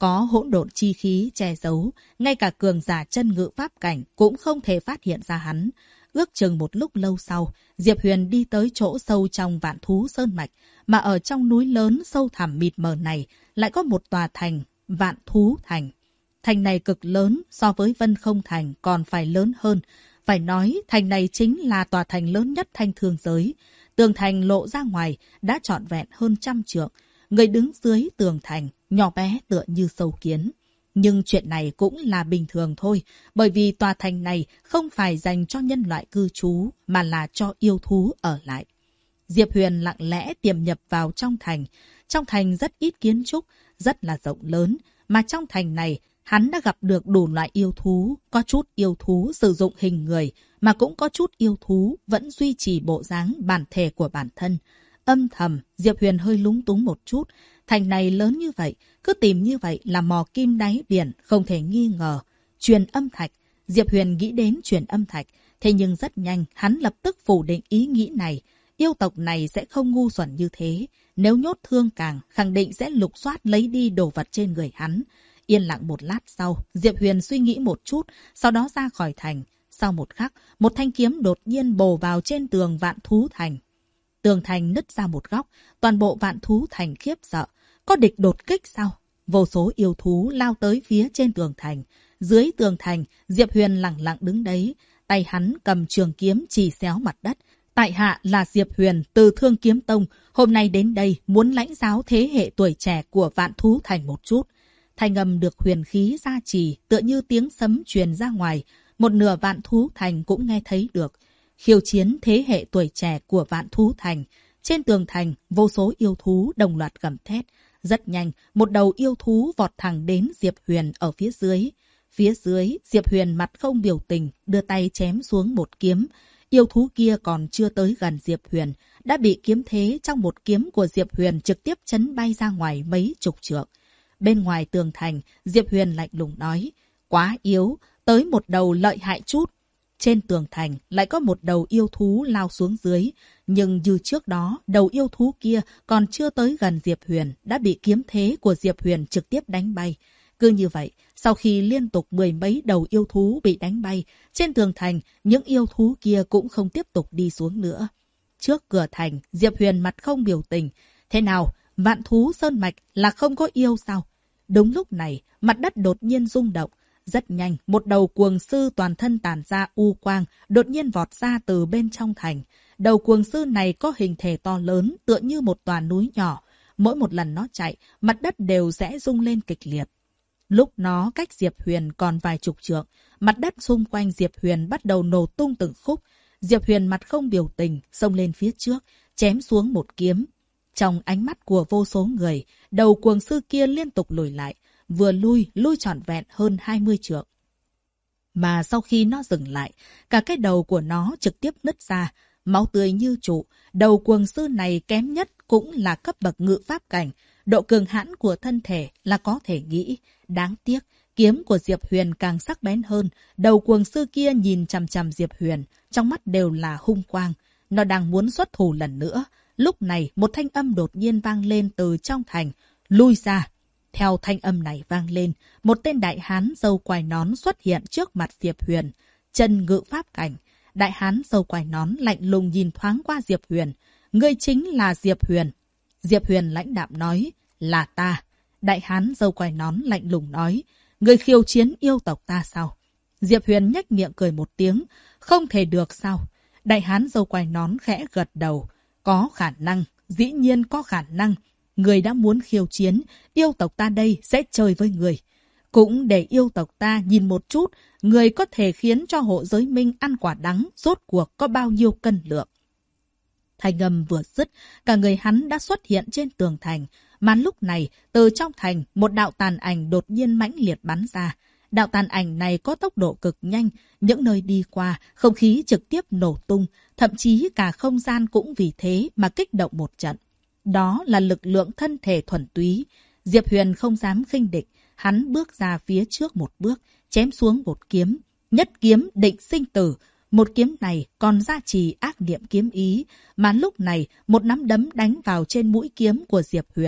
có hỗn độn chi khí che giấu, ngay cả cường giả chân ngự pháp cảnh cũng không thể phát hiện ra hắn. Ước chừng một lúc lâu sau, Diệp Huyền đi tới chỗ sâu trong Vạn Thú Sơn Mạch, mà ở trong núi lớn sâu thẳm mịt mờ này lại có một tòa thành, Vạn Thú Thành. Thành này cực lớn, so với Vân Không Thành còn phải lớn hơn. Phải nói, thành này chính là tòa thành lớn nhất Thanh Thương giới. Tường thành lộ ra ngoài đã trọn vẹn hơn 100 trượng. Người đứng dưới tường thành, nhỏ bé tựa như sâu kiến. Nhưng chuyện này cũng là bình thường thôi, bởi vì tòa thành này không phải dành cho nhân loại cư trú, mà là cho yêu thú ở lại. Diệp Huyền lặng lẽ tiềm nhập vào trong thành. Trong thành rất ít kiến trúc, rất là rộng lớn, mà trong thành này hắn đã gặp được đủ loại yêu thú, có chút yêu thú sử dụng hình người, mà cũng có chút yêu thú vẫn duy trì bộ dáng bản thể của bản thân. Âm thầm, Diệp Huyền hơi lúng túng một chút. Thành này lớn như vậy, cứ tìm như vậy là mò kim đáy biển, không thể nghi ngờ. Truyền âm thạch, Diệp Huyền nghĩ đến truyền âm thạch, thế nhưng rất nhanh hắn lập tức phủ định ý nghĩ này. Yêu tộc này sẽ không ngu xuẩn như thế. Nếu nhốt Thương Càng, khẳng định sẽ lục soát lấy đi đồ vật trên người hắn. Yên lặng một lát sau, Diệp Huyền suy nghĩ một chút, sau đó ra khỏi thành. Sau một khắc, một thanh kiếm đột nhiên bổ vào trên tường Vạn Thú Thành. Tường thành nứt ra một góc, toàn bộ Vạn Thú Thành khiếp sợ. Có địch đột kích sao? Vô số yêu thú lao tới phía trên tường thành. Dưới tường thành, Diệp Huyền lặng lặng đứng đấy. Tay hắn cầm trường kiếm chì xéo mặt đất. Tại hạ là Diệp Huyền từ Thương Kiếm Tông. Hôm nay đến đây muốn lãnh giáo thế hệ tuổi trẻ của Vạn Thú Thành một chút. Thanh âm được huyền khí gia trì, tựa như tiếng sấm truyền ra ngoài. Một nửa Vạn Thú Thành cũng nghe thấy được. Khiêu chiến thế hệ tuổi trẻ của Vạn Thú Thành. Trên tường thành, vô số yêu thú đồng loạt gầm thét. Rất nhanh, một đầu yêu thú vọt thẳng đến Diệp Huyền ở phía dưới. Phía dưới, Diệp Huyền mặt không biểu tình, đưa tay chém xuống một kiếm. Yêu thú kia còn chưa tới gần Diệp Huyền, đã bị kiếm thế trong một kiếm của Diệp Huyền trực tiếp chấn bay ra ngoài mấy chục trượng. Bên ngoài tường thành, Diệp Huyền lạnh lùng nói, quá yếu, tới một đầu lợi hại chút. Trên tường thành lại có một đầu yêu thú lao xuống dưới, nhưng như trước đó, đầu yêu thú kia còn chưa tới gần Diệp Huyền, đã bị kiếm thế của Diệp Huyền trực tiếp đánh bay. Cứ như vậy, sau khi liên tục mười mấy đầu yêu thú bị đánh bay, trên tường thành, những yêu thú kia cũng không tiếp tục đi xuống nữa. Trước cửa thành, Diệp Huyền mặt không biểu tình. Thế nào, Vạn Thú Sơn Mạch là không có yêu sao? Đúng lúc này, mặt đất đột nhiên rung động. Rất nhanh, một đầu cuồng sư toàn thân tản ra u quang, đột nhiên vọt ra từ bên trong thành. Đầu cuồng sư này có hình thể to lớn, tựa như một tòa núi nhỏ. Mỗi một lần nó chạy, mặt đất đều sẽ rung lên kịch liệt. Lúc nó cách Diệp Huyền còn vài chục trượng, mặt đất xung quanh Diệp Huyền bắt đầu nổ tung từng khúc. Diệp Huyền mặt không biểu tình, xông lên phía trước, chém xuống một kiếm. Trong ánh mắt của vô số người, đầu cuồng sư kia liên tục lùi lại, vừa lui trọn vẹn hơn 20 trượng. Mà sau khi nó dừng lại, cả cái đầu của nó trực tiếp nứt ra, máu tươi như trụ. Đầu cuồng sư này kém nhất cũng là cấp bậc ngự pháp cảnh, độ cường hãn của thân thể là có thể nghĩ. Đáng tiếc, kiếm của Diệp Huyền càng sắc bén hơn. Đầu cuồng sư kia nhìn chằm chằm Diệp Huyền, trong mắt đều là hung quang. Nó đang muốn xuất thủ lần nữa. Lúc này, một thanh âm đột nhiên vang lên từ trong thành. Lui ra! Theo thanh âm này vang lên, một tên đại hán râu quai nón xuất hiện trước mặt Diệp Huyền. Chân ngự pháp cảnh. Đại hán râu quai nón lạnh lùng nhìn thoáng qua Diệp Huyền. Ngươi chính là Diệp Huyền. Diệp Huyền lãnh đạm nói, là ta. Đại hán râu quai nón lạnh lùng nói, ngươi khiêu chiến yêu tộc ta sao? Diệp Huyền nhếch miệng cười một tiếng, không thể được sao? Đại hán râu quai nón khẽ gật đầu, có khả năng, dĩ nhiên có khả năng. Người đã muốn khiêu chiến, yêu tộc ta đây sẽ chơi với người. Cũng để yêu tộc ta nhìn một chút, người có thể khiến cho hộ giới minh ăn quả đắng, rốt cuộc có bao nhiêu cân lượng. Thanh âm vừa dứt, cả người hắn đã xuất hiện trên tường thành. Mà lúc này, từ trong thành, một đạo tàn ảnh đột nhiên mãnh liệt bắn ra. Đạo tàn ảnh này có tốc độ cực nhanh, những nơi đi qua, không khí trực tiếp nổ tung, thậm chí cả không gian cũng vì thế mà kích động một trận. Đó là lực lượng thân thể thuần túy. Diệp Huyền không dám khinh địch, hắn bước ra phía trước một bước, chém xuống một kiếm. Nhất kiếm định sinh tử. Một kiếm này còn gia trì ác niệm kiếm ý, mà lúc này một nắm đấm đánh vào trên mũi kiếm của Diệp Huyền.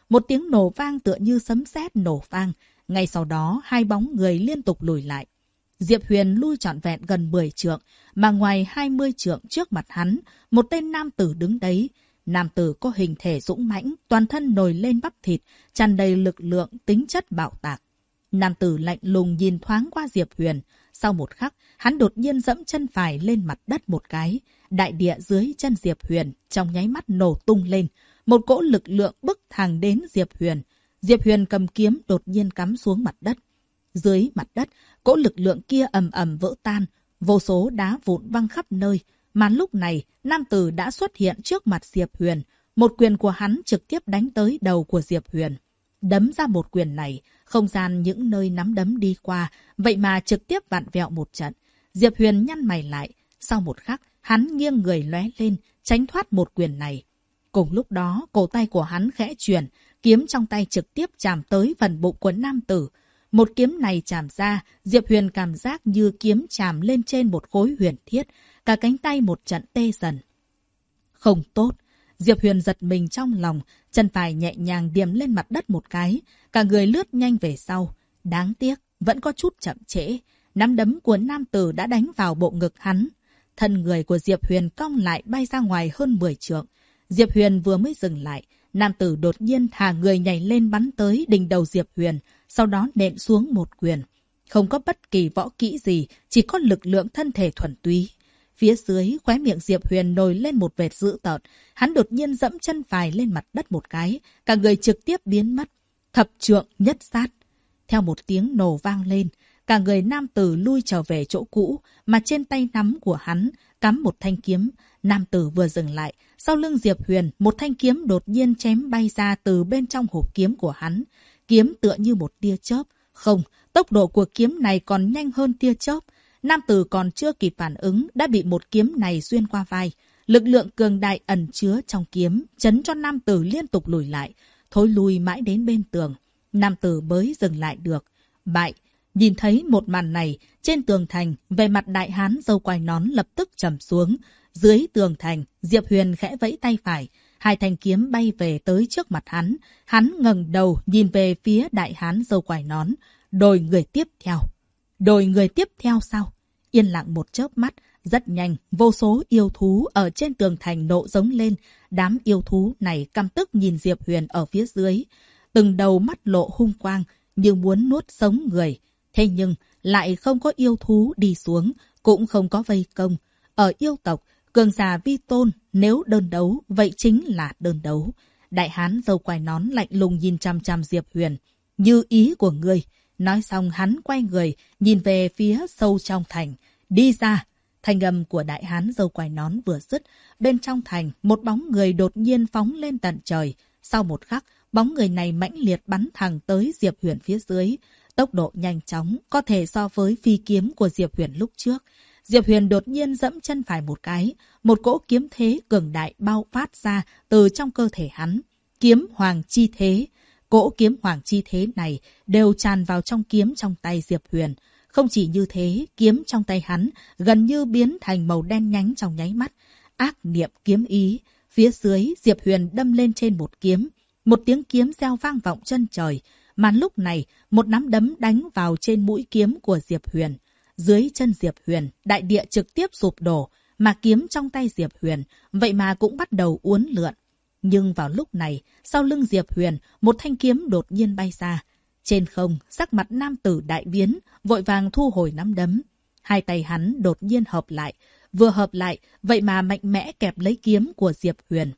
một tiếng nổ vang tựa như sấm sét nổ vang. Ngay sau đó, hai bóng người liên tục lùi lại. Diệp Huyền lui trọn vẹn gần 10 trượng, mà ngoài 20 trượng trước mặt hắn, một tên nam tử đứng đấy. Nam tử có hình thể dũng mãnh, toàn thân nổi lên bắp thịt, tràn đầy lực lượng, tính chất bạo tạc. Nam tử lạnh lùng nhìn thoáng qua Diệp Huyền. Sau một khắc, hắn đột nhiên dẫm chân phải lên mặt đất một cái. Đại địa dưới chân Diệp Huyền trong nháy mắt nổ tung lên. Một cỗ lực lượng bức thẳng đến Diệp Huyền. Diệp Huyền cầm kiếm đột nhiên cắm xuống mặt đất. Dưới mặt đất, cỗ lực lượng kia ầm ầm vỡ tan. Vô số đá vụn văng khắp nơi. Mà lúc này, nam tử đã xuất hiện trước mặt Diệp Huyền. Một quyền của hắn trực tiếp đánh tới đầu của Diệp Huyền. Đấm ra một quyền này, không gian những nơi nắm đấm đi qua, vậy mà trực tiếp vặn vẹo một trận. Diệp Huyền nhăn mày lại. Sau một khắc, hắn nghiêng người lóe lên, tránh thoát một quyền này. Cùng lúc đó, cổ tay của hắn khẽ chuyển, kiếm trong tay trực tiếp chạm tới phần bụng của nam tử. Một kiếm này chạm ra, Diệp Huyền cảm giác như kiếm chạm lên trên một khối huyền thiết, cả cánh tay một trận tê dần. Không tốt. Diệp Huyền giật mình trong lòng, chân phải nhẹ nhàng điểm lên mặt đất một cái, cả người lướt nhanh về sau. Đáng tiếc, vẫn có chút chậm trễ. Nắm đấm của nam tử đã đánh vào bộ ngực hắn. Thân người của Diệp Huyền cong lại bay ra ngoài hơn 10 trượng. Diệp Huyền vừa mới dừng lại, nam tử đột nhiên thả người nhảy lên bắn tới đỉnh đầu Diệp Huyền, sau đó nện xuống một quyền. Không có bất kỳ võ kỹ gì, chỉ có lực lượng thân thể thuần túy. Phía dưới, khóe miệng Diệp Huyền nổi lên một vệt dữ tợn. Hắn đột nhiên dẫm chân phải lên mặt đất một cái, cả người trực tiếp biến mất. Thập trượng nhất sát. Theo một tiếng nổ vang lên, cả người nam tử lui trở về chỗ cũ, mà trên tay nắm của hắn cắm một thanh kiếm. Nam tử vừa dừng lại, sau lưng Diệp Huyền, một thanh kiếm đột nhiên chém bay ra từ bên trong hộp kiếm của hắn. Kiếm tựa như một tia chớp. Không, tốc độ của kiếm này còn nhanh hơn tia chớp. Nam tử còn chưa kịp phản ứng đã bị một kiếm này xuyên qua vai. Lực lượng cường đại ẩn chứa trong kiếm chấn cho nam tử liên tục lùi lại, thối lui mãi đến bên tường. Nam tử mới dừng lại được. Bại. Nhìn thấy một màn này, trên tường thành, về mặt đại hán râu quai nón lập tức trầm xuống. Dưới tường thành, Diệp Huyền khẽ vẫy tay phải. Hai thanh kiếm bay về tới trước mặt hắn. Hắn ngẩng đầu nhìn về phía đại hán râu quai nón. Đồi người tiếp theo. Đồi người tiếp theo sao? Yên lặng một chớp mắt, rất nhanh, vô số yêu thú ở trên tường thành nộ giống lên. Đám yêu thú này căm tức nhìn Diệp Huyền ở phía dưới. Từng đầu mắt lộ hung quang, như muốn nuốt sống người. Thế nhưng, lại không có yêu thú đi xuống, cũng không có vây công. Ở yêu tộc, cường giả vi tôn, nếu đơn đấu, vậy chính là đơn đấu. Đại hán râu quai nón lạnh lùng nhìn chằm chằm Diệp Huyền. Như ý của ngươi. Nói xong hắn quay người, nhìn về phía sâu trong thành. Đi ra! Thanh âm của đại hán râu quai nón vừa dứt. Bên trong thành, một bóng người đột nhiên phóng lên tận trời. Sau một khắc, bóng người này mãnh liệt bắn thẳng tới Diệp Huyền phía dưới. Tốc độ nhanh chóng, có thể so với phi kiếm của Diệp Huyền lúc trước. Diệp Huyền đột nhiên dẫm chân phải một cái. Một cỗ kiếm thế cường đại bao phát ra từ trong cơ thể hắn. Kiếm hoàng chi thế. Cỗ kiếm hoàng chi thế này đều tràn vào trong kiếm trong tay Diệp Huyền. Không chỉ như thế, kiếm trong tay hắn gần như biến thành màu đen nhánh trong nháy mắt. Ác niệm kiếm ý. Phía dưới, Diệp Huyền đâm lên trên một kiếm. Một tiếng kiếm reo vang vọng chân trời. Mà lúc này, một nắm đấm đánh vào trên mũi kiếm của Diệp Huyền. Dưới chân Diệp Huyền, đại địa trực tiếp sụp đổ. Mà kiếm trong tay Diệp Huyền, vậy mà cũng bắt đầu uốn lượn. Nhưng vào lúc này, sau lưng Diệp Huyền, một thanh kiếm đột nhiên bay ra. Trên không, sắc mặt nam tử đại biến, vội vàng thu hồi nắm đấm. Hai tay hắn đột nhiên hợp lại. Vừa hợp lại, vậy mà mạnh mẽ kẹp lấy kiếm của Diệp Huyền.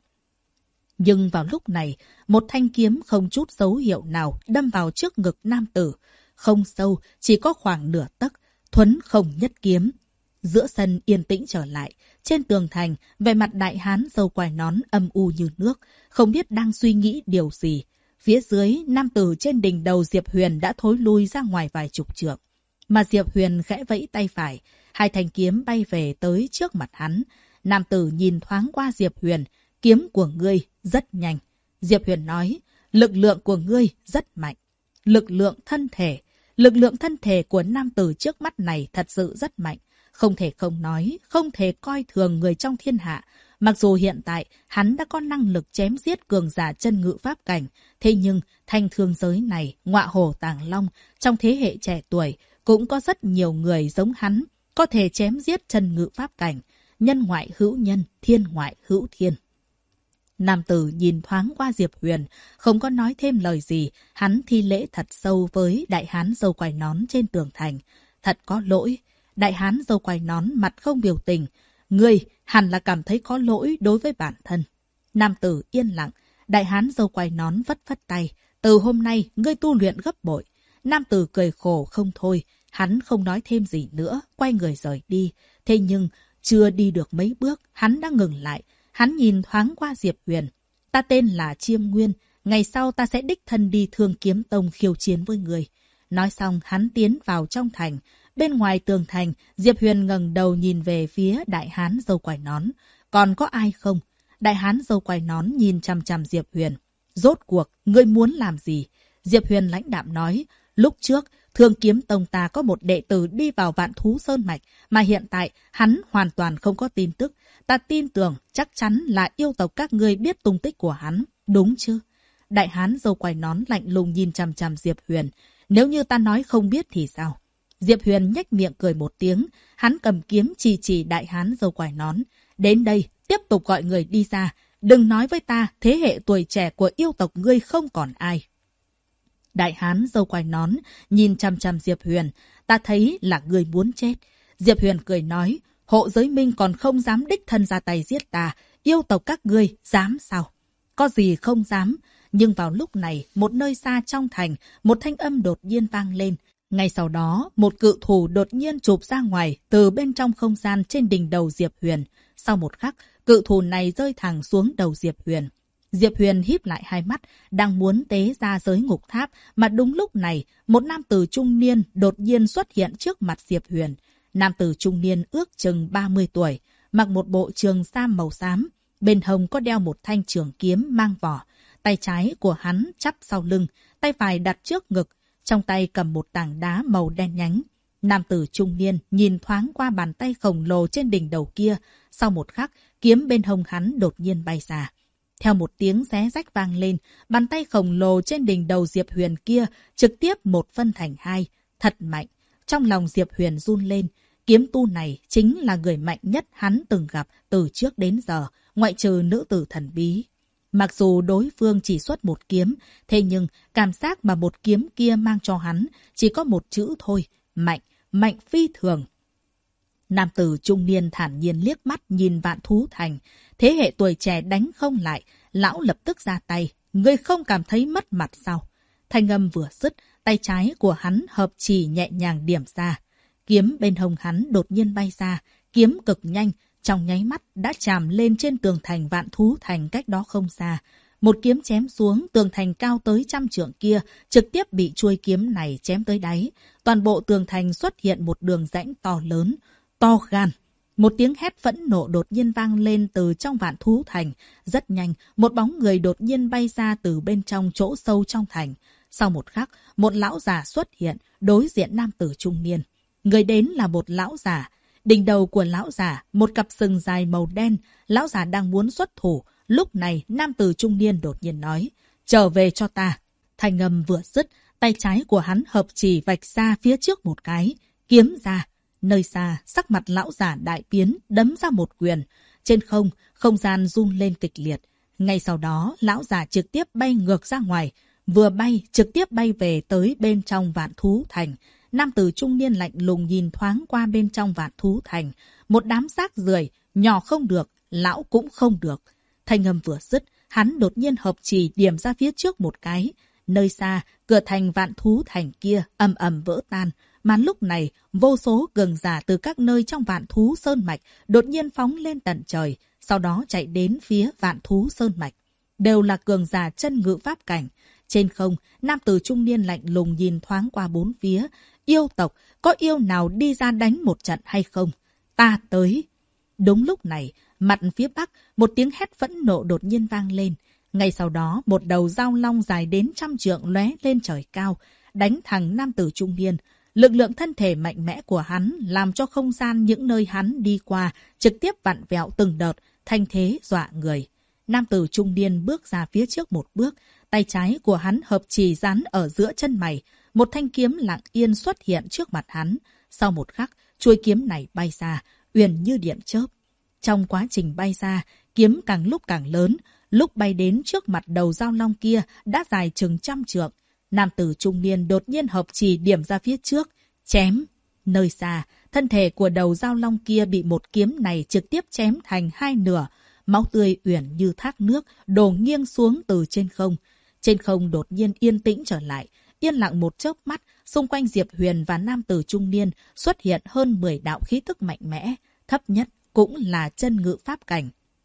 Nhưng vào lúc này, một thanh kiếm không chút dấu hiệu nào đâm vào trước ngực nam tử. Không sâu, chỉ có khoảng nửa tấc, thuấn không nhất kiếm. Giữa sân yên tĩnh trở lại. Trên tường thành, vẻ mặt đại hán râu quai nón âm u như nước, không biết đang suy nghĩ điều gì. Phía dưới, nam tử trên đỉnh đầu Diệp Huyền đã thối lui ra ngoài vài chục trượng. Mà Diệp Huyền khẽ vẫy tay phải, hai thanh kiếm bay về tới trước mặt hắn. Nam tử nhìn thoáng qua Diệp Huyền, kiếm của ngươi rất nhanh. Diệp Huyền nói, lực lượng của ngươi rất mạnh. Lực lượng thân thể của nam tử trước mắt này thật sự rất mạnh. Không thể không nói, không thể coi thường người trong thiên hạ. Mặc dù hiện tại hắn đã có năng lực chém giết cường giả chân ngự pháp cảnh, thế nhưng thanh thương giới này, ngọa hổ tàng long, trong thế hệ trẻ tuổi cũng có rất nhiều người giống hắn, có thể chém giết chân ngự pháp cảnh. Nhân ngoại hữu nhân, thiên ngoại hữu thiên. Nam tử nhìn thoáng qua Diệp Huyền, không có nói thêm lời gì, hắn thi lễ thật sâu với đại hán râu quai nón trên tường thành. Thật có lỗi. Đại hán râu quai nón mặt không biểu tình. Ngươi hẳn là cảm thấy có lỗi đối với bản thân. Nam tử yên lặng. Đại hán râu quai nón vất vất tay. Từ hôm nay, ngươi tu luyện gấp bội. Nam tử cười khổ không thôi. Hắn không nói thêm gì nữa, quay người rời đi. Thế nhưng, chưa đi được mấy bước, hắn đã ngừng lại. Hắn nhìn thoáng qua Diệp Huyền. Ta tên là Chiêm Nguyên. Ngày sau ta sẽ đích thân đi Thương Kiếm Tông khiêu chiến với người. Nói xong, hắn tiến vào trong thành. Bên ngoài tường thành, Diệp Huyền ngẩng đầu nhìn về phía đại hán râu quai nón. Còn có ai không? Đại hán râu quai nón nhìn chằm chằm Diệp Huyền. Rốt cuộc, ngươi muốn làm gì? Diệp Huyền lãnh đạm nói. Lúc trước, Thương Kiếm Tông ta có một đệ tử đi vào Vạn Thú Sơn Mạch, mà hiện tại hắn hoàn toàn không có tin tức. Ta tin tưởng chắc chắn là yêu tộc các ngươi biết tung tích của hắn, đúng chứ? Đại hán râu quai nón lạnh lùng nhìn chằm chằm Diệp Huyền. Nếu như ta nói không biết thì sao? Diệp Huyền nhếch miệng cười một tiếng, hắn cầm kiếm chỉ đại hán râu quai nón. Đến đây, tiếp tục gọi người đi ra. Đừng nói với ta, thế hệ tuổi trẻ của yêu tộc ngươi không còn ai. Đại hán râu quai nón nhìn chằm chằm Diệp Huyền. Ta thấy là ngươi muốn chết. Diệp Huyền cười nói, Hộ Giới Minh còn không dám đích thân ra tay giết ta. Yêu tộc các ngươi dám sao? Có gì không dám. Nhưng vào lúc này, một nơi xa trong thành, một thanh âm đột nhiên vang lên. Ngay sau đó, một cự thủ đột nhiên chụp ra ngoài từ bên trong không gian trên đỉnh đầu Diệp Huyền. Sau một khắc, cự thủ này rơi thẳng xuống đầu Diệp Huyền. Diệp Huyền híp lại hai mắt, đang muốn tế ra giới ngục tháp, mà đúng lúc này, một nam tử trung niên đột nhiên xuất hiện trước mặt Diệp Huyền. Nam tử trung niên ước chừng 30 tuổi, mặc một bộ trường sam màu xám, bên hông có đeo một thanh trường kiếm mang vỏ. Tay trái của hắn chắp sau lưng, tay phải đặt trước ngực, trong tay cầm một tảng đá màu đen nhánh. Nam tử trung niên nhìn thoáng qua bàn tay khổng lồ trên đỉnh đầu kia, sau một khắc, kiếm bên hông hắn đột nhiên bay ra. Theo một tiếng xé rách vang lên, bàn tay khổng lồ trên đỉnh đầu Diệp Huyền kia trực tiếp một phân thành hai, thật mạnh. Trong lòng Diệp Huyền run lên, kiếm tu này chính là người mạnh nhất hắn từng gặp từ trước đến giờ, ngoại trừ nữ tử thần bí. Mặc dù đối phương chỉ xuất một kiếm, thế nhưng cảm giác mà một kiếm kia mang cho hắn chỉ có một chữ thôi, mạnh, mạnh phi thường. Nam tử trung niên thản nhiên liếc mắt nhìn Vạn Thú Thành. Thế hệ tuổi trẻ đánh không lại, lão lập tức ra tay. Ngươi không cảm thấy mất mặt sao? Thanh âm vừa dứt, tay trái của hắn hợp chỉ nhẹ nhàng điểm ra. Kiếm bên hông hắn đột nhiên bay ra, kiếm cực nhanh, trong nháy mắt đã chạm lên trên tường thành Vạn Thú Thành cách đó không xa. Một kiếm chém xuống, tường thành cao tới 100 trượng kia, trực tiếp bị chuôi kiếm này chém tới đáy. Toàn bộ tường thành xuất hiện một đường rãnh to lớn, to gan. Một tiếng hét phẫn nộ đột nhiên vang lên từ trong Vạn Thú Thành. Rất nhanh, một bóng người đột nhiên bay ra từ bên trong chỗ sâu trong thành. Sau một khắc, một lão già xuất hiện, đối diện nam tử trung niên. Người đến là một lão già. Đỉnh đầu của lão già, một cặp sừng dài màu đen. Lão già đang muốn xuất thủ. Lúc này, nam tử trung niên đột nhiên nói, trở về cho ta. Thanh âm vừa dứt, tay trái của hắn hợp chỉ vạch ra phía trước một cái. Kiếm ra. Nơi xa, sắc mặt lão giả đại biến, đấm ra một quyền. Trên không, không gian run lên kịch liệt. Ngay sau đó, lão giả trực tiếp bay ngược ra ngoài. Vừa bay, trực tiếp bay về tới bên trong Vạn Thú Thành. Nam tử trung niên lạnh lùng nhìn thoáng qua bên trong Vạn Thú Thành. Một đám xác rưởi, nhỏ không được, lão cũng không được. Thanh âm vừa dứt, hắn đột nhiên hợp chỉ điểm ra phía trước một cái. Nơi xa, cửa thành Vạn Thú Thành kia ầm ầm vỡ tan. Mà lúc này, vô số cường giả từ các nơi trong Vạn Thú Sơn Mạch đột nhiên phóng lên tận trời, sau đó chạy đến phía Vạn Thú Sơn Mạch. Đều là cường giả chân ngự pháp cảnh. Trên không, nam tử trung niên lạnh lùng nhìn thoáng qua bốn phía. Yêu tộc, có yêu nào đi ra đánh một trận hay không? Ta tới. Đúng lúc này, mặt phía bắc, một tiếng hét phẫn nộ đột nhiên vang lên. Ngay sau đó, một đầu dao long dài đến 100 trượng lóe lên trời cao, đánh thẳng nam tử trung niên. Lực lượng thân thể mạnh mẽ của hắn làm cho không gian những nơi hắn đi qua trực tiếp vặn vẹo từng đợt, thanh thế dọa người. Nam tử trung niên bước ra phía trước một bước, tay trái của hắn hợp chì dán ở giữa chân mày. Một thanh kiếm lặng yên xuất hiện trước mặt hắn. Sau một khắc, chuôi kiếm này bay ra, uyển như điện chớp. Trong quá trình bay ra, kiếm càng lúc càng lớn. Lúc bay đến trước mặt đầu dao long kia đã dài chừng 100 trượng. Nam tử trung niên đột nhiên hợp chì điểm ra phía trước, chém. Nơi xa, thân thể của đầu dao long kia bị một kiếm này trực tiếp chém thành 2 nửa. Máu tươi uyển như thác nước đổ nghiêng xuống từ trên không. Trên không đột nhiên yên tĩnh trở lại. Yên lặng một chớp mắt, xung quanh Diệp Huyền và nam tử trung niên xuất hiện hơn 10 đạo khí tức mạnh mẽ. Thấp nhất cũng là chân ngự pháp cảnh.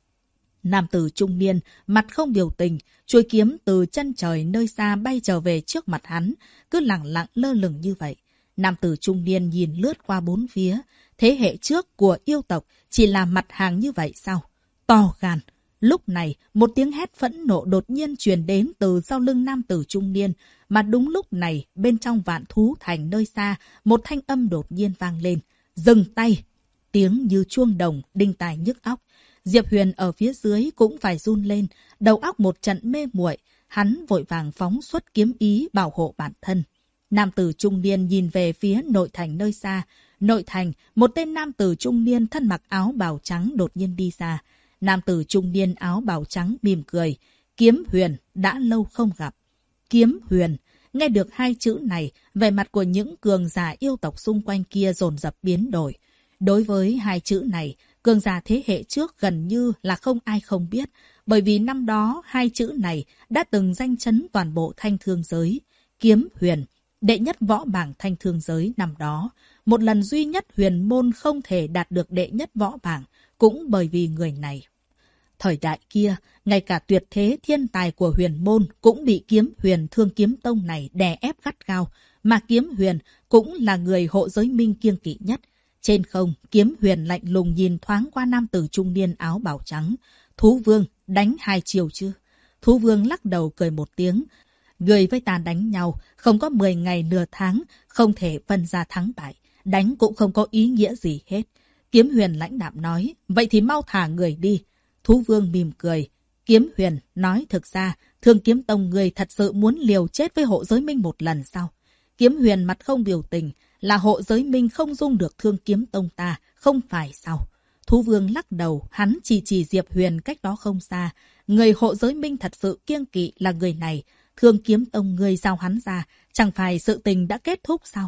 Nam tử trung niên, mặt không biểu tình, chuôi kiếm từ chân trời nơi xa bay trở về trước mặt hắn, cứ lặng lặng lơ lửng như vậy. Nam tử trung niên nhìn lướt qua bốn phía. Thế hệ trước của yêu tộc chỉ là mặt hàng như vậy sao? To gan! Lúc này, một tiếng hét phẫn nộ đột nhiên truyền đến từ sau lưng nam tử trung niên. Mà đúng lúc này, bên trong Vạn Thú Thành nơi xa, một thanh âm đột nhiên vang lên. Dừng tay! Tiếng như chuông đồng, đinh tai nhức óc. Diệp Huyền ở phía dưới cũng phải run lên, đầu óc một trận mê muội. Hắn vội vàng phóng xuất kiếm ý bảo hộ bản thân. Nam tử trung niên nhìn về phía nội thành nơi xa. Nội thành, một tên nam tử trung niên thân mặc áo bào trắng đột nhiên đi ra. Nam tử trung niên áo bào trắng mỉm cười. Kiếm Huyền, đã lâu không gặp. Kiếm Huyền, nghe được hai chữ này, vẻ mặt của những cường giả yêu tộc xung quanh kia dồn dập biến đổi. Đối với hai chữ này, cường giả thế hệ trước gần như là không ai không biết, bởi vì năm đó hai chữ này đã từng danh chấn toàn bộ thanh thương giới. Kiếm Huyền, đệ nhất võ bảng thanh thương giới năm đó, một lần duy nhất huyền môn không thể đạt được đệ nhất võ bảng, cũng bởi vì người này. Thời đại kia, ngay cả tuyệt thế thiên tài của huyền môn cũng bị Kiếm Huyền Thương Kiếm Tông này đè ép gắt gao, mà Kiếm Huyền cũng là người hộ giới minh kiêng kỵ nhất. Trên không, Kiếm Huyền lạnh lùng nhìn thoáng qua nam tử trung niên áo bào trắng. Thú Vương, đánh 2 chiều chưa? Thú Vương lắc đầu cười một tiếng. Người với ta đánh nhau, không có 10 ngày nửa tháng, không thể phân ra thắng bại. Đánh cũng không có ý nghĩa gì hết. Kiếm Huyền lãnh đạm nói, vậy thì mau thả người đi. Thú Vương mỉm cười. Kiếm Huyền nói thực ra, Thương Kiếm Tông người thật sự muốn liều chết với hộ giới minh một lần sao? Kiếm Huyền mặt không biểu tình, là hộ giới minh không dung được Thương Kiếm Tông ta, không phải sao? Thú Vương lắc đầu, hắn chỉ Diệp Huyền cách đó không xa. Người hộ giới minh thật sự kiêng kỵ là người này. Thương Kiếm Tông người giao hắn ra, chẳng phải sự tình đã kết thúc sao?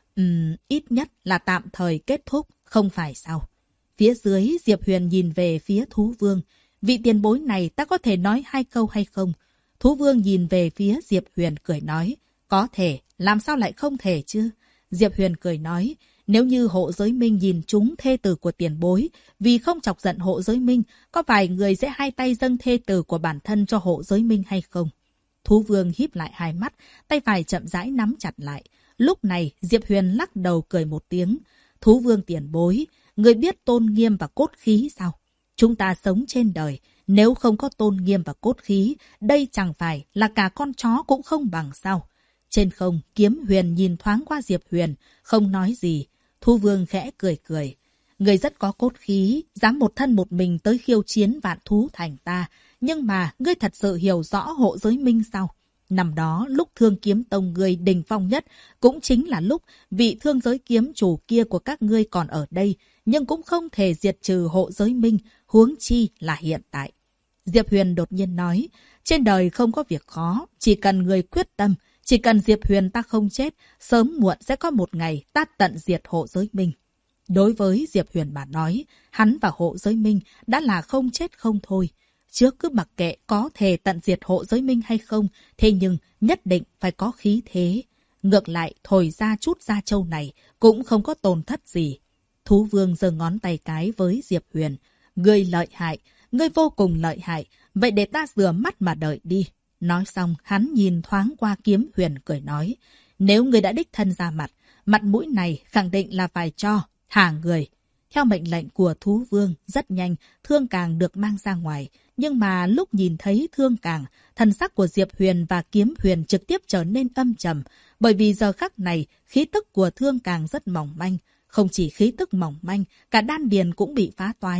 Ít nhất là tạm thời kết thúc, không phải sao? Phía dưới, Diệp Huyền nhìn về phía Thú Vương. Vị tiền bối này ta có thể nói 2 câu hay không? Thú Vương nhìn về phía Diệp Huyền cười nói. Có thể, làm sao lại không thể chứ? Diệp Huyền cười nói. Nếu như hộ giới minh nhìn trúng thê tử của tiền bối, vì không chọc giận hộ giới minh, có vài người sẽ hai tay dâng thê tử của bản thân cho hộ giới minh hay không? Thú Vương híp lại hai mắt, tay phải chậm rãi nắm chặt lại. Lúc này, Diệp Huyền lắc đầu cười một tiếng. Thú Vương tiền bối, người biết tôn nghiêm và cốt khí sao? Chúng ta sống trên đời, nếu không có tôn nghiêm và cốt khí, đây chẳng phải là cả con chó cũng không bằng sao? Trên không, Kiếm Huyền nhìn thoáng qua Diệp Huyền, không nói gì. Thú Vương khẽ cười cười. Người rất có cốt khí, dám một thân một mình tới khiêu chiến Vạn Thú Thành ta. Nhưng mà, ngươi thật sự hiểu rõ hộ giới minh sao? Năm đó, lúc Thương Kiếm Tông ngươi đỉnh phong nhất, cũng chính là lúc vị thương giới kiếm chủ kia của các ngươi còn ở đây, nhưng cũng không thể diệt trừ hộ giới minh, huống chi là hiện tại. Diệp Huyền đột nhiên nói, trên đời không có việc khó, chỉ cần người quyết tâm, chỉ cần Diệp Huyền ta không chết, sớm muộn sẽ có một ngày ta tận diệt hộ giới minh. Đối với Diệp Huyền mà nói, hắn và hộ giới minh đã là không chết không thôi. Trước cứ mặc kệ có thể tận diệt hộ giới minh hay không, thế nhưng nhất định phải có khí thế. Ngược lại, thổi ra chút da trâu này cũng không có tổn thất gì. Thú Vương giơ ngón tay cái với Diệp Huyền. Ngươi lợi hại, ngươi vô cùng lợi hại, vậy để ta rửa mắt mà đợi đi. Nói xong, hắn nhìn thoáng qua Kiếm Huyền cười nói. Nếu ngươi đã đích thân ra mặt, mặt mũi này khẳng định là phải cho, thả người. Theo mệnh lệnh của Thú Vương, rất nhanh, Thương Càng được mang ra ngoài. Nhưng mà lúc nhìn thấy Thương Càng, thần sắc của Diệp Huyền và Kiếm Huyền trực tiếp trở nên âm trầm. Bởi vì giờ khắc này, khí tức của Thương Càng rất mỏng manh. Không chỉ khí tức mỏng manh, cả đan điền cũng bị phá toái.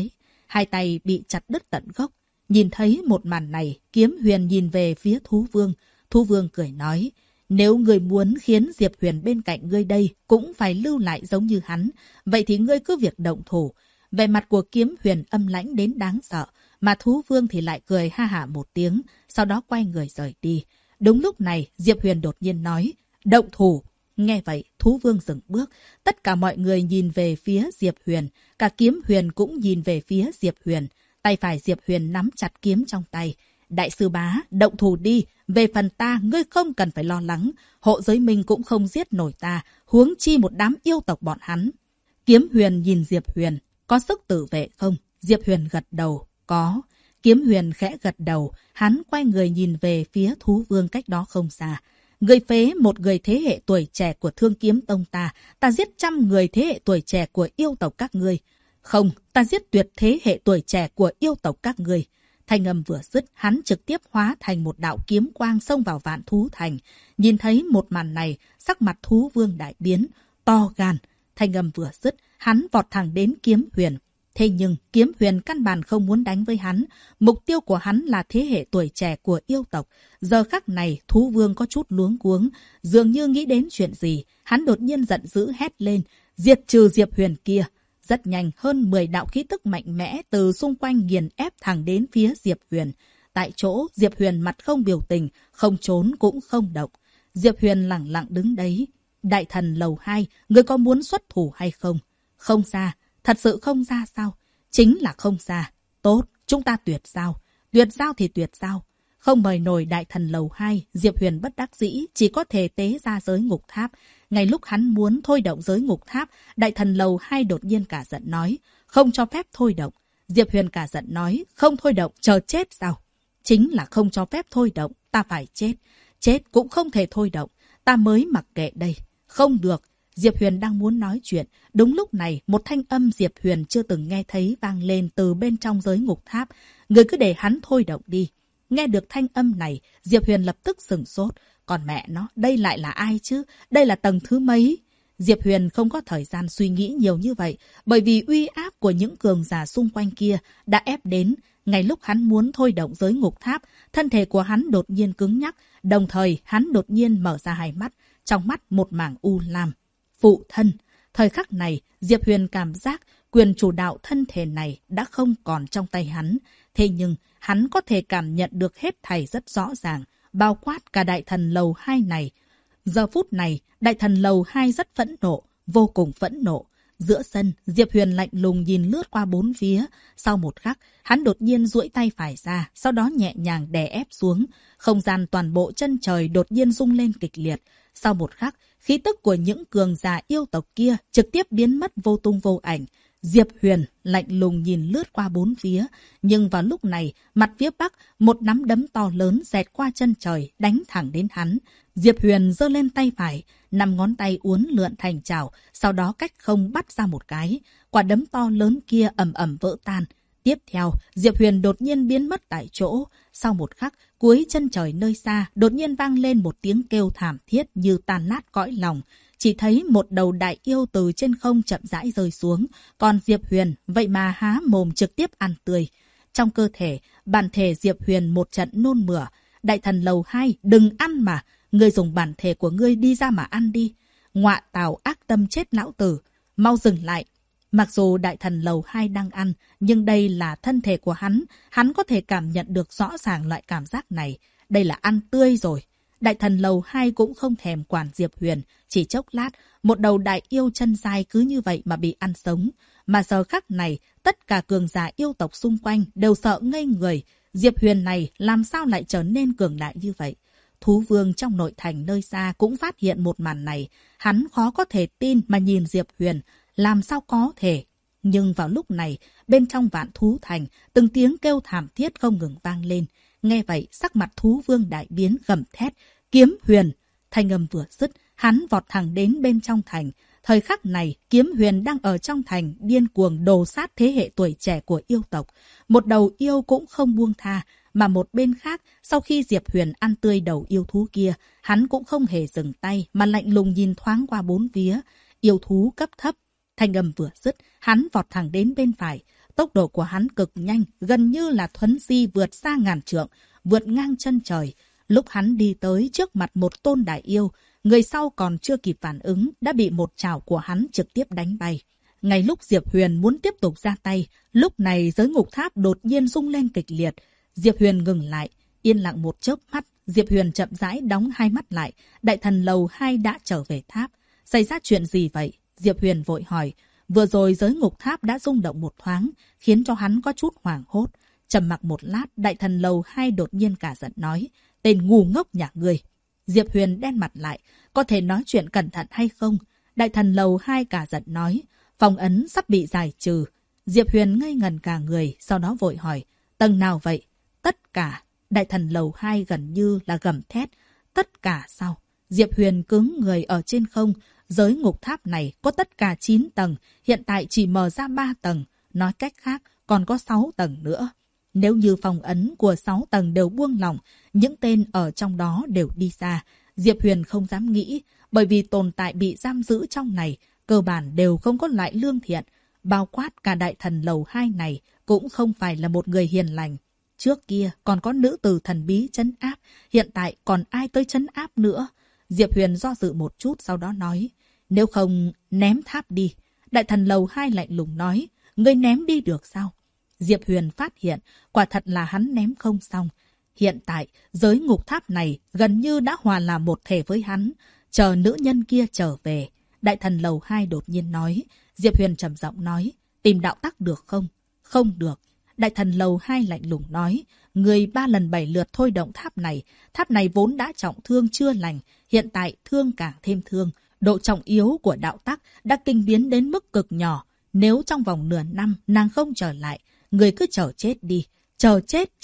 hai tay bị chặt đứt tận gốc. Nhìn thấy một màn này, Kiếm Huyền nhìn về phía Thú Vương. Thú Vương cười nói, nếu ngươi muốn khiến Diệp Huyền bên cạnh ngươi đây cũng phải lưu lại giống như hắn, vậy thì ngươi cứ việc động thủ. Vẻ mặt của Kiếm Huyền âm lãnh đến đáng sợ, mà Thú Vương thì lại cười ha hả một tiếng, sau đó quay người rời đi. Đúng lúc này, Diệp Huyền đột nhiên nói, động thủ. Nghe vậy, Thú Vương dừng bước. Tất cả mọi người nhìn về phía Diệp Huyền, cả Kiếm Huyền cũng nhìn về phía Diệp Huyền. Tay phải Diệp Huyền nắm chặt kiếm trong tay. Đại sư bá, động thủ đi. Về phần ta, ngươi không cần phải lo lắng. Hộ giới minh cũng không giết nổi ta, huống chi một đám yêu tộc bọn hắn. Kiếm Huyền nhìn Diệp Huyền, có sức tự vệ không? Diệp Huyền gật đầu, có. Kiếm Huyền khẽ gật đầu, hắn quay người nhìn về phía Thú Vương cách đó không xa. Người phế một người thế hệ tuổi trẻ của Thương Kiếm Tông ta giết 100 người thế hệ tuổi trẻ của yêu tộc các ngươi. Không, ta giết tuyệt thế hệ tuổi trẻ của yêu tộc các ngươi. Thanh âm vừa dứt, hắn trực tiếp hóa thành một đạo kiếm quang xông vào Vạn Thú Thành. Nhìn thấy một màn này, sắc mặt Thú Vương đại biến, to gan. Thanh âm vừa dứt, hắn vọt thẳng đến Kiếm Huyền. Thế nhưng Kiếm Huyền căn bản không muốn đánh với hắn. Mục tiêu của hắn là thế hệ tuổi trẻ của yêu tộc. Giờ khắc này, Thú Vương có chút luống cuống, dường như nghĩ đến chuyện gì. Hắn đột nhiên giận dữ hét lên, diệt trừ Diệp Huyền kia. Rất nhanh, hơn 10 đạo khí tức mạnh mẽ từ xung quanh nghiền ép thẳng đến phía Diệp Huyền. Tại chỗ, Diệp Huyền mặt không biểu tình, không trốn cũng không động. Diệp Huyền lẳng lặng đứng đấy. Đại thần lầu 2, người có muốn xuất thủ hay không? Không ra. Thật sự không ra sao? Chính là không ra. Tốt, chúng ta tuyệt giao. Tuyệt giao thì tuyệt giao. Không mời nổi đại thần lầu 2, Diệp Huyền bất đắc dĩ, chỉ có thể tế ra giới ngục tháp. Ngay lúc hắn muốn thôi động giới ngục tháp, đại thần lầu 2 đột nhiên cả giận nói, không cho phép thôi động. Diệp Huyền cả giận nói, không thôi động, chờ chết sao? Chính là không cho phép thôi động, ta phải chết. Chết cũng không thể thôi động, ta mới mặc kệ đây. Không được. Diệp Huyền đang muốn nói chuyện. Đúng lúc này, một thanh âm Diệp Huyền chưa từng nghe thấy vang lên từ bên trong giới ngục tháp. Người cứ để hắn thôi động đi. Nghe được thanh âm này, Diệp Huyền lập tức sửng sốt. Còn mẹ nó, đây lại là ai chứ? Đây là tầng thứ mấy? Diệp Huyền không có thời gian suy nghĩ nhiều như vậy, bởi vì uy áp của những cường giả xung quanh kia đã ép đến. Ngay lúc hắn muốn thôi động giới ngục tháp, thân thể của hắn đột nhiên cứng nhắc, đồng thời hắn đột nhiên mở ra hai mắt, trong mắt một mảng u lam. Phụ thân. Thời khắc này, Diệp Huyền cảm giác quyền chủ đạo thân thể này đã không còn trong tay hắn. Thế nhưng, hắn có thể cảm nhận được hết thảy rất rõ ràng, bao quát cả đại thần lầu 2 này. Giờ phút này, đại thần lầu 2 rất phẫn nộ, vô cùng phẫn nộ. Giữa sân, Diệp Huyền lạnh lùng nhìn lướt qua bốn phía. Sau một khắc, hắn đột nhiên duỗi tay phải ra, sau đó nhẹ nhàng đè ép xuống. Không gian toàn bộ chân trời đột nhiên rung lên kịch liệt. Sau một khắc, khí tức của những cường giả yêu tộc kia trực tiếp biến mất vô tung vô ảnh. Diệp Huyền lạnh lùng nhìn lướt qua bốn phía. Nhưng vào lúc này, mặt phía bắc, một nắm đấm to lớn xẹt qua chân trời, đánh thẳng đến hắn. Diệp Huyền giơ lên tay phải, 5 ngón tay uốn lượn thành chảo, sau đó cách không bắt ra một cái. Quả đấm to lớn kia ầm ầm vỡ tan. Tiếp theo, Diệp Huyền đột nhiên biến mất tại chỗ. Sau một khắc, cuối chân trời nơi xa, đột nhiên vang lên một tiếng kêu thảm thiết như tan nát cõi lòng. Chỉ thấy một đầu đại yêu từ trên không chậm rãi rơi xuống, còn Diệp Huyền vậy mà há mồm trực tiếp ăn tươi. Trong cơ thể, bản thể Diệp Huyền một trận nôn mửa. Đại thần lầu 2, đừng ăn mà, ngươi dùng bản thể của ngươi đi ra mà ăn đi. Ngọa tào ác tâm chết lão tử, mau dừng lại. Mặc dù đại thần lầu 2 đang ăn, nhưng đây là thân thể của hắn có thể cảm nhận được rõ ràng loại cảm giác này. Đây là ăn tươi rồi. Đại thần lầu 2 cũng không thèm quản Diệp Huyền, chỉ chốc lát, một đầu đại yêu chân dài cứ như vậy mà bị ăn sống. Mà giờ khắc này, tất cả cường giả yêu tộc xung quanh đều sợ ngây người. Diệp Huyền này làm sao lại trở nên cường đại như vậy? Thú Vương trong nội thành nơi xa cũng phát hiện một màn này. Hắn khó có thể tin mà nhìn Diệp Huyền. Làm sao có thể? Nhưng vào lúc này, bên trong Vạn Thú Thành, từng tiếng kêu thảm thiết không ngừng vang lên. Nghe vậy, sắc mặt Thú Vương đại biến gầm thét. Kiếm Huyền! Thanh âm vừa dứt, hắn vọt thẳng đến bên trong thành. Thời khắc này, Kiếm Huyền đang ở trong thành, điên cuồng đồ sát thế hệ tuổi trẻ của yêu tộc. Một đầu yêu cũng không buông tha. Mà một bên khác, sau khi Diệp Huyền ăn tươi đầu yêu thú kia, hắn cũng không hề dừng tay mà lạnh lùng nhìn thoáng qua bốn phía. Yêu thú cấp thấp. Thanh âm vừa dứt, hắn vọt thẳng đến bên phải. Tốc độ của hắn cực nhanh, gần như là thuấn di vượt xa ngàn trượng, vượt ngang chân trời. Lúc hắn đi tới trước mặt một tôn đại yêu, người sau còn chưa kịp phản ứng đã bị một chảo của hắn trực tiếp đánh bay. Ngay lúc Diệp Huyền muốn tiếp tục ra tay, lúc này giới ngục tháp đột nhiên rung lên kịch liệt. Diệp Huyền ngừng lại, yên lặng một chớp mắt, Diệp Huyền chậm rãi đóng hai mắt lại. Đại thần lầu 2 đã trở về tháp. Xảy ra chuyện gì vậy? Diệp Huyền vội hỏi. Vừa rồi giới ngục tháp đã rung động một thoáng, khiến cho hắn có chút hoảng hốt. Trầm mặc một lát, đại thần lầu 2 đột nhiên cả giận nói. Tên ngu ngốc nhà ngươi. Diệp Huyền đen mặt lại. Có thể nói chuyện cẩn thận hay không? Đại thần lầu 2 cả giận nói. Phong ấn sắp bị giải trừ. Diệp Huyền ngây ngần cả người, sau đó vội hỏi. Tầng nào vậy? Tất cả. Đại thần lầu 2 gần như là gầm thét. Tất cả sao? Diệp Huyền cứng người ở trên không. Giới ngục tháp này có tất cả 9 tầng, hiện tại chỉ mở ra 3 tầng. Nói cách khác, còn có 6 tầng nữa. Nếu như phong ấn của 6 tầng đều buông lỏng, những tên ở trong đó đều đi ra. Diệp Huyền không dám nghĩ, bởi vì tồn tại bị giam giữ trong này, cơ bản đều không có loại lương thiện. Bao quát cả đại thần lầu 2 này cũng không phải là một người hiền lành. Trước kia còn có nữ tử thần bí trấn áp, hiện tại còn ai tới trấn áp nữa? Diệp Huyền do dự một chút sau đó nói, nếu không ném tháp đi. Đại thần lầu 2 lạnh lùng nói, ngươi ném đi được sao? Diệp Huyền phát hiện, quả thật là hắn ném không xong. Hiện tại, giới ngục tháp này gần như đã hòa làm một thể với hắn, chờ nữ nhân kia trở về. Đại thần lầu 2 đột nhiên nói, Diệp Huyền trầm giọng nói, tìm đạo tắc được không? Không được. Đại thần lầu 2 lạnh lùng nói, người 3 lần 7 lượt thôi động tháp này vốn đã trọng thương chưa lành, hiện tại thương càng thêm thương. Độ trọng yếu của đạo tắc đã kinh biến đến mức cực nhỏ. Nếu trong vòng nửa năm nàng không trở lại, người cứ chờ chết đi. Chờ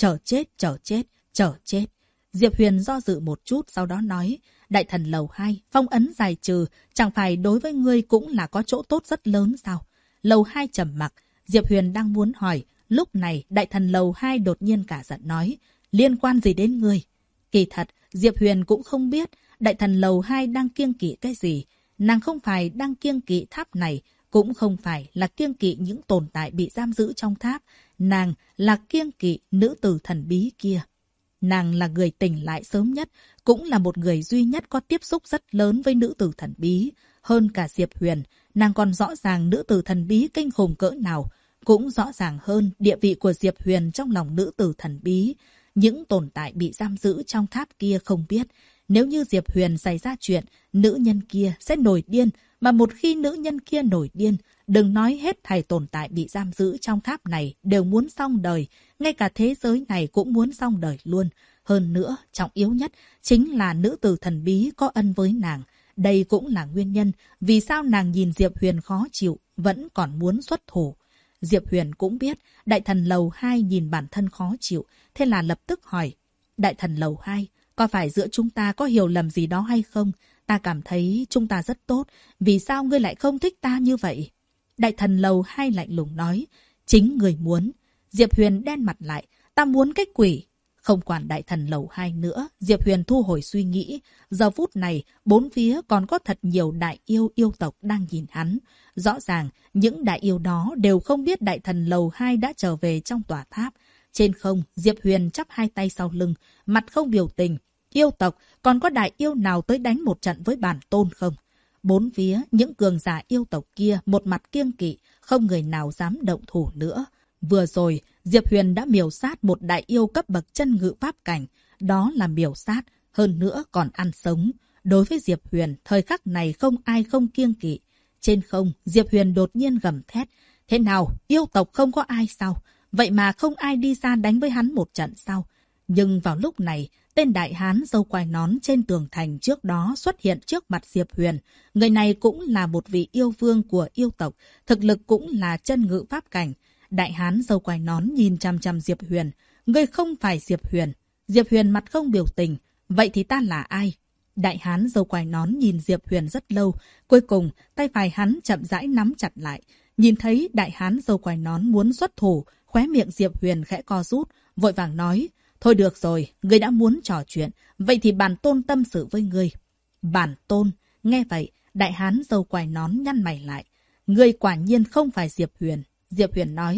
chết. Diệp Huyền do dự một chút sau đó nói, đại thần lầu 2, phong ấn giải trừ, chẳng phải đối với ngươi cũng là có chỗ tốt rất lớn sao? Lầu 2 trầm mặc, Diệp Huyền đang muốn hỏi, lúc này đại thần lầu 2 đột nhiên cả giận nói, liên quan gì đến ngươi? Kỳ thật, Diệp Huyền cũng không biết đại thần lầu 2 đang kiêng kỵ cái gì. Nàng không phải đang kiêng kỵ tháp này, cũng không phải là kiêng kỵ những tồn tại bị giam giữ trong tháp. Nàng là kiêng kỵ nữ tử thần bí kia. Nàng là người tỉnh lại sớm nhất, cũng là một người duy nhất có tiếp xúc rất lớn với nữ tử thần bí. Hơn cả Diệp Huyền, nàng còn rõ ràng nữ tử thần bí kinh khủng cỡ nào, cũng rõ ràng hơn địa vị của Diệp Huyền trong lòng nữ tử thần bí. Những tồn tại bị giam giữ trong tháp kia không biết, nếu như Diệp Huyền xảy ra chuyện, nữ nhân kia sẽ nổi điên, mà một khi nữ nhân kia nổi điên, đừng nói hết thảy tồn tại bị giam giữ trong tháp này đều muốn xong đời, ngay cả thế giới này cũng muốn xong đời luôn. Hơn nữa, trọng yếu nhất chính là nữ tử thần bí có ân với nàng. Đây cũng là nguyên nhân vì sao nàng nhìn Diệp Huyền khó chịu, vẫn còn muốn xuất thủ. Diệp Huyền cũng biết đại thần lầu 2 nhìn bản thân khó chịu, thế là lập tức hỏi, đại thần lầu 2, có phải giữa chúng ta có hiểu lầm gì đó hay không? Ta cảm thấy chúng ta rất tốt, vì sao ngươi lại không thích ta như vậy? Đại thần lầu 2 lạnh lùng nói, chính người muốn. Diệp Huyền đen mặt lại, ta muốn cái quỷ. Không quản đại thần lầu 2 nữa, Diệp Huyền thu hồi suy nghĩ. Giờ phút này, bốn phía còn có thật nhiều đại yêu yêu tộc đang nhìn hắn. Rõ ràng, những đại yêu đó đều không biết đại thần lầu 2 đã trở về trong tòa tháp. Trên không, Diệp Huyền chắp hai tay sau lưng, mặt không biểu tình. Yêu tộc, còn có đại yêu nào tới đánh một trận với bản tôn không? Bốn phía, những cường giả yêu tộc kia một mặt kiêng kỵ, không người nào dám động thủ nữa. Vừa rồi, Diệp Huyền đã miểu sát một đại yêu cấp bậc chân ngự pháp cảnh. Đó là miểu sát, hơn nữa còn ăn sống. Đối với Diệp Huyền, thời khắc này không ai không kiêng kỵ. Trên không, Diệp Huyền đột nhiên gầm thét. Thế nào, yêu tộc không có ai sao? Vậy mà không ai đi ra đánh với hắn một trận sao? Nhưng vào lúc này, tên đại hán râu quai nón trên tường thành trước đó xuất hiện trước mặt Diệp Huyền. Người này cũng là một vị yêu vương của yêu tộc, thực lực cũng là chân ngự pháp cảnh. Đại hán râu quai nón nhìn chằm chằm Diệp Huyền. Ngươi không phải Diệp Huyền. Diệp Huyền mặt không biểu tình. Vậy thì ta là ai? Đại hán râu quai nón nhìn Diệp Huyền rất lâu. Cuối cùng, tay phải hắn chậm rãi nắm chặt lại. Nhìn thấy đại hán râu quai nón muốn xuất thủ, khóe miệng Diệp Huyền khẽ co rút, vội vàng nói. Thôi được rồi, ngươi đã muốn trò chuyện, vậy thì bản tôn tâm sự với ngươi. Bản tôn, nghe vậy, đại hán râu quai nón nhăn mày lại. Ngươi quả nhiên không phải Diệp Huyền. Diệp Huyền nói,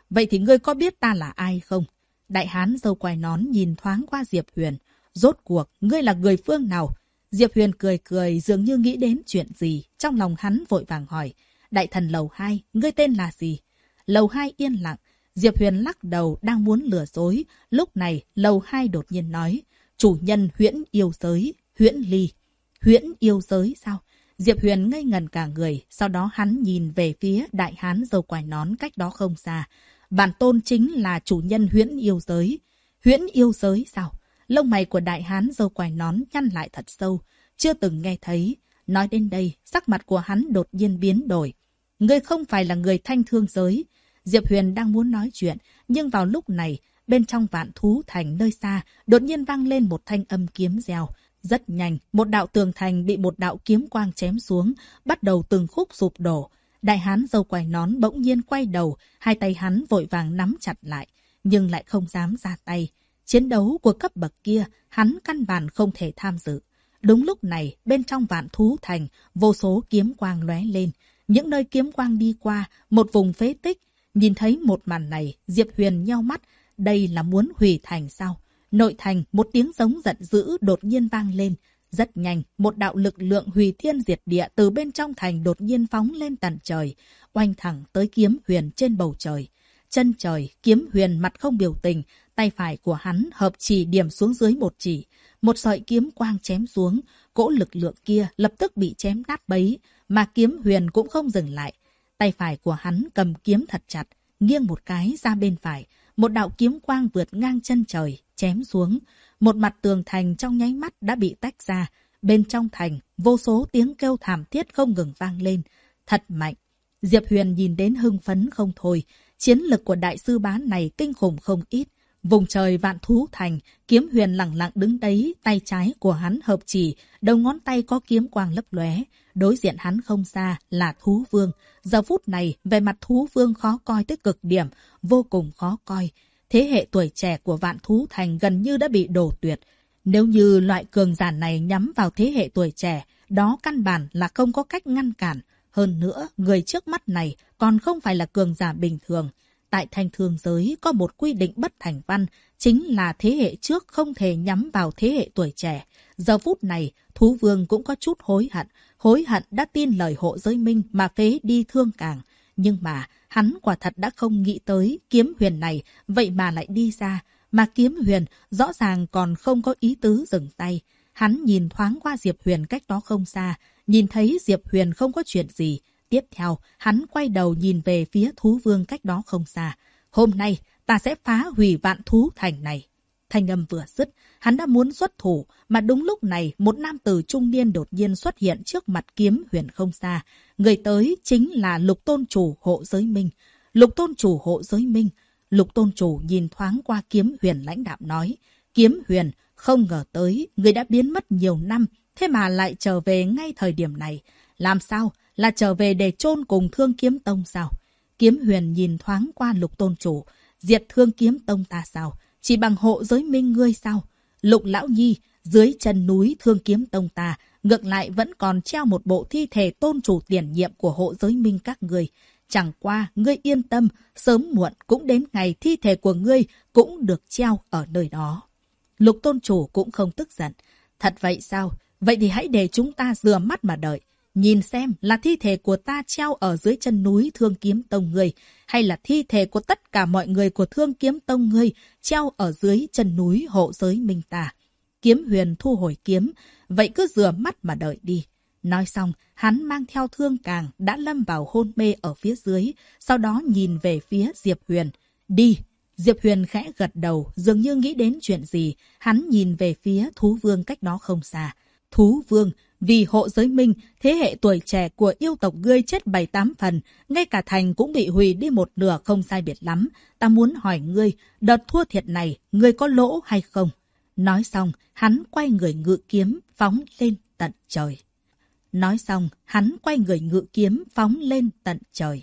Vậy thì ngươi có biết ta là ai không? Đại hán râu quai nón nhìn thoáng qua Diệp Huyền. Rốt cuộc, ngươi là người phương nào? Diệp Huyền cười cười dường như nghĩ đến chuyện gì. Trong lòng hắn vội vàng hỏi. Đại thần lầu 2, ngươi tên là gì? Lầu 2 yên lặng. Diệp Huyền lắc đầu đang muốn lừa dối. Lúc này, lầu 2 đột nhiên nói. Chủ nhân huyễn yêu giới, huyễn ly. Huyễn yêu giới sao? Diệp Huyền ngây ngần cả người. Sau đó hắn nhìn về phía đại hán râu quai nón cách đó không xa. Bản tôn chính là chủ nhân huyễn yêu giới. Huyễn yêu giới sao? Lông mày của đại hán râu quai nón nhăn lại thật sâu. Chưa từng nghe thấy. Nói đến đây, sắc mặt của hắn đột nhiên biến đổi. Ngươi không phải là người Thanh Thương giới. Diệp Huyền đang muốn nói chuyện, nhưng vào lúc này, bên trong Vạn Thú Thành nơi xa, đột nhiên vang lên một thanh âm kiếm reo. Rất nhanh, một đạo tường thành bị một đạo kiếm quang chém xuống, bắt đầu từng khúc sụp đổ. Đại hán râu quai nón bỗng nhiên quay đầu, hai tay hắn vội vàng nắm chặt lại, nhưng lại không dám ra tay. Chiến đấu của cấp bậc kia, hắn căn bản không thể tham dự. Đúng lúc này, bên trong Vạn Thú Thành, vô số kiếm quang lóe lên. Những nơi kiếm quang đi qua, một vùng phế tích. Nhìn thấy một màn này, Diệp Huyền nheo mắt. Đây là muốn hủy thành sao? Nội thành, một tiếng giống giận dữ đột nhiên vang lên. Rất nhanh, một đạo lực lượng hủy thiên diệt địa từ bên trong thành đột nhiên phóng lên tận trời, oanh thẳng tới Kiếm Huyền trên bầu trời. Chân trời, Kiếm Huyền mặt không biểu tình, tay phải của hắn hợp chỉ điểm xuống dưới một chỉ. Một sợi kiếm quang chém xuống, cỗ lực lượng kia lập tức bị chém nát bấy, mà Kiếm Huyền cũng không dừng lại. Tay phải của hắn cầm kiếm thật chặt, nghiêng một cái ra bên phải, một đạo kiếm quang vượt ngang chân trời, chém xuống. Một mặt tường thành trong nháy mắt đã bị tách ra. Bên trong thành, vô số tiếng kêu thảm thiết không ngừng vang lên. Thật mạnh. Diệp Huyền nhìn đến hưng phấn không thôi. Chiến lực của đại sư bá này kinh khủng không ít. Vùng trời Vạn Thú Thành, Kiếm Huyền lẳng lặng đứng đấy, tay trái của hắn hợp chỉ, đầu ngón tay có kiếm quang lấp lóe. Đối diện hắn không xa là Thú Vương. Giờ phút này, về mặt Thú Vương khó coi tới cực điểm, vô cùng khó coi. Thế hệ tuổi trẻ của Vạn Thú Thành gần như đã bị đổ tuyệt. Nếu như loại cường giả này nhắm vào thế hệ tuổi trẻ, đó căn bản là không có cách ngăn cản. Hơn nữa, người trước mắt này còn không phải là cường giả bình thường. Tại Thanh Thương giới có một quy định bất thành văn, chính là thế hệ trước không thể nhắm vào thế hệ tuổi trẻ. Giờ phút này, Thú Vương cũng có chút hối hận đã tin lời Hộ Giới Minh mà phế đi Thương Càng. Nhưng mà, hắn quả thật đã không nghĩ tới Kiếm Huyền này, vậy mà lại đi ra. Mà Kiếm Huyền rõ ràng còn không có ý tứ dừng tay. Hắn nhìn thoáng qua Diệp Huyền cách đó không xa, nhìn thấy Diệp Huyền không có chuyện gì. Tiếp theo, hắn quay đầu nhìn về phía Thú Vương cách đó không xa. Hôm nay, ta sẽ phá hủy Vạn Thú Thành này. Thanh âm vừa dứt, hắn đã muốn xuất thủ, mà đúng lúc này, một nam tử trung niên đột nhiên xuất hiện trước mặt Kiếm Huyền không xa. Người tới chính là Lục Tôn Chủ Hộ Giới Minh. Lục Tôn Chủ Hộ Giới Minh. Lục Tôn Chủ nhìn thoáng qua Kiếm Huyền lãnh đạm nói. Kiếm Huyền, không ngờ tới, người đã biến mất nhiều năm, thế mà lại trở về ngay thời điểm này. Làm sao? Là trở về để chôn cùng Thương Kiếm Tông sao? Kiếm Huyền nhìn thoáng qua Lục Tôn Chủ. Diệt Thương Kiếm Tông ta sao? Chỉ bằng Hộ Giới Minh ngươi sao? Lục Lão Nhi, dưới chân núi Thương Kiếm Tông ta, ngược lại vẫn còn treo một bộ thi thể tôn chủ tiền nhiệm của Hộ Giới Minh các ngươi. Chẳng qua, ngươi yên tâm, sớm muộn cũng đến ngày thi thể của ngươi cũng được treo ở nơi đó. Lục Tôn Chủ cũng không tức giận. Thật vậy sao? Vậy thì hãy để chúng ta rửa mắt mà đợi. Nhìn xem là thi thể của ta treo ở dưới chân núi Thương Kiếm Tông ngươi, hay là thi thể của tất cả mọi người của Thương Kiếm Tông ngươi treo ở dưới chân núi Hộ Giới Minh ta. Kiếm Huyền thu hồi kiếm, vậy cứ rửa mắt mà đợi đi. Nói xong, hắn mang theo Thương Càng đã lâm vào hôn mê ở phía dưới, sau đó nhìn về phía Diệp Huyền. Đi! Diệp Huyền khẽ gật đầu, dường như nghĩ đến chuyện gì, hắn nhìn về phía Thú Vương cách đó không xa. Thú Vương, vì Hộ Giới Minh, thế hệ tuổi trẻ của yêu tộc ngươi chết 7-8 phần, ngay cả thành cũng bị hủy đi một nửa không sai biệt lắm. Ta muốn hỏi ngươi, đợt thua thiệt này, ngươi có lỗ hay không? Nói xong, hắn quay người ngự kiếm, phóng lên tận trời. Nói xong, hắn quay người ngự kiếm, phóng lên tận trời.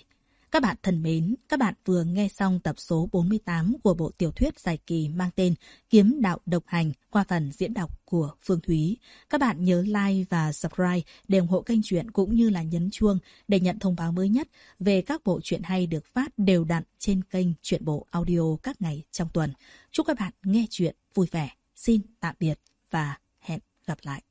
Các bạn thân mến, các bạn vừa nghe xong tập số 48 của bộ tiểu thuyết dài kỳ mang tên Kiếm đạo độc hành qua phần diễn đọc của Phương Thúy. Các bạn nhớ like và subscribe để ủng hộ kênh truyện cũng như là nhấn chuông để nhận thông báo mới nhất về các bộ truyện hay được phát đều đặn trên kênh Truyện Bộ Audio các ngày trong tuần. Chúc các bạn nghe truyện vui vẻ. Xin tạm biệt và hẹn gặp lại.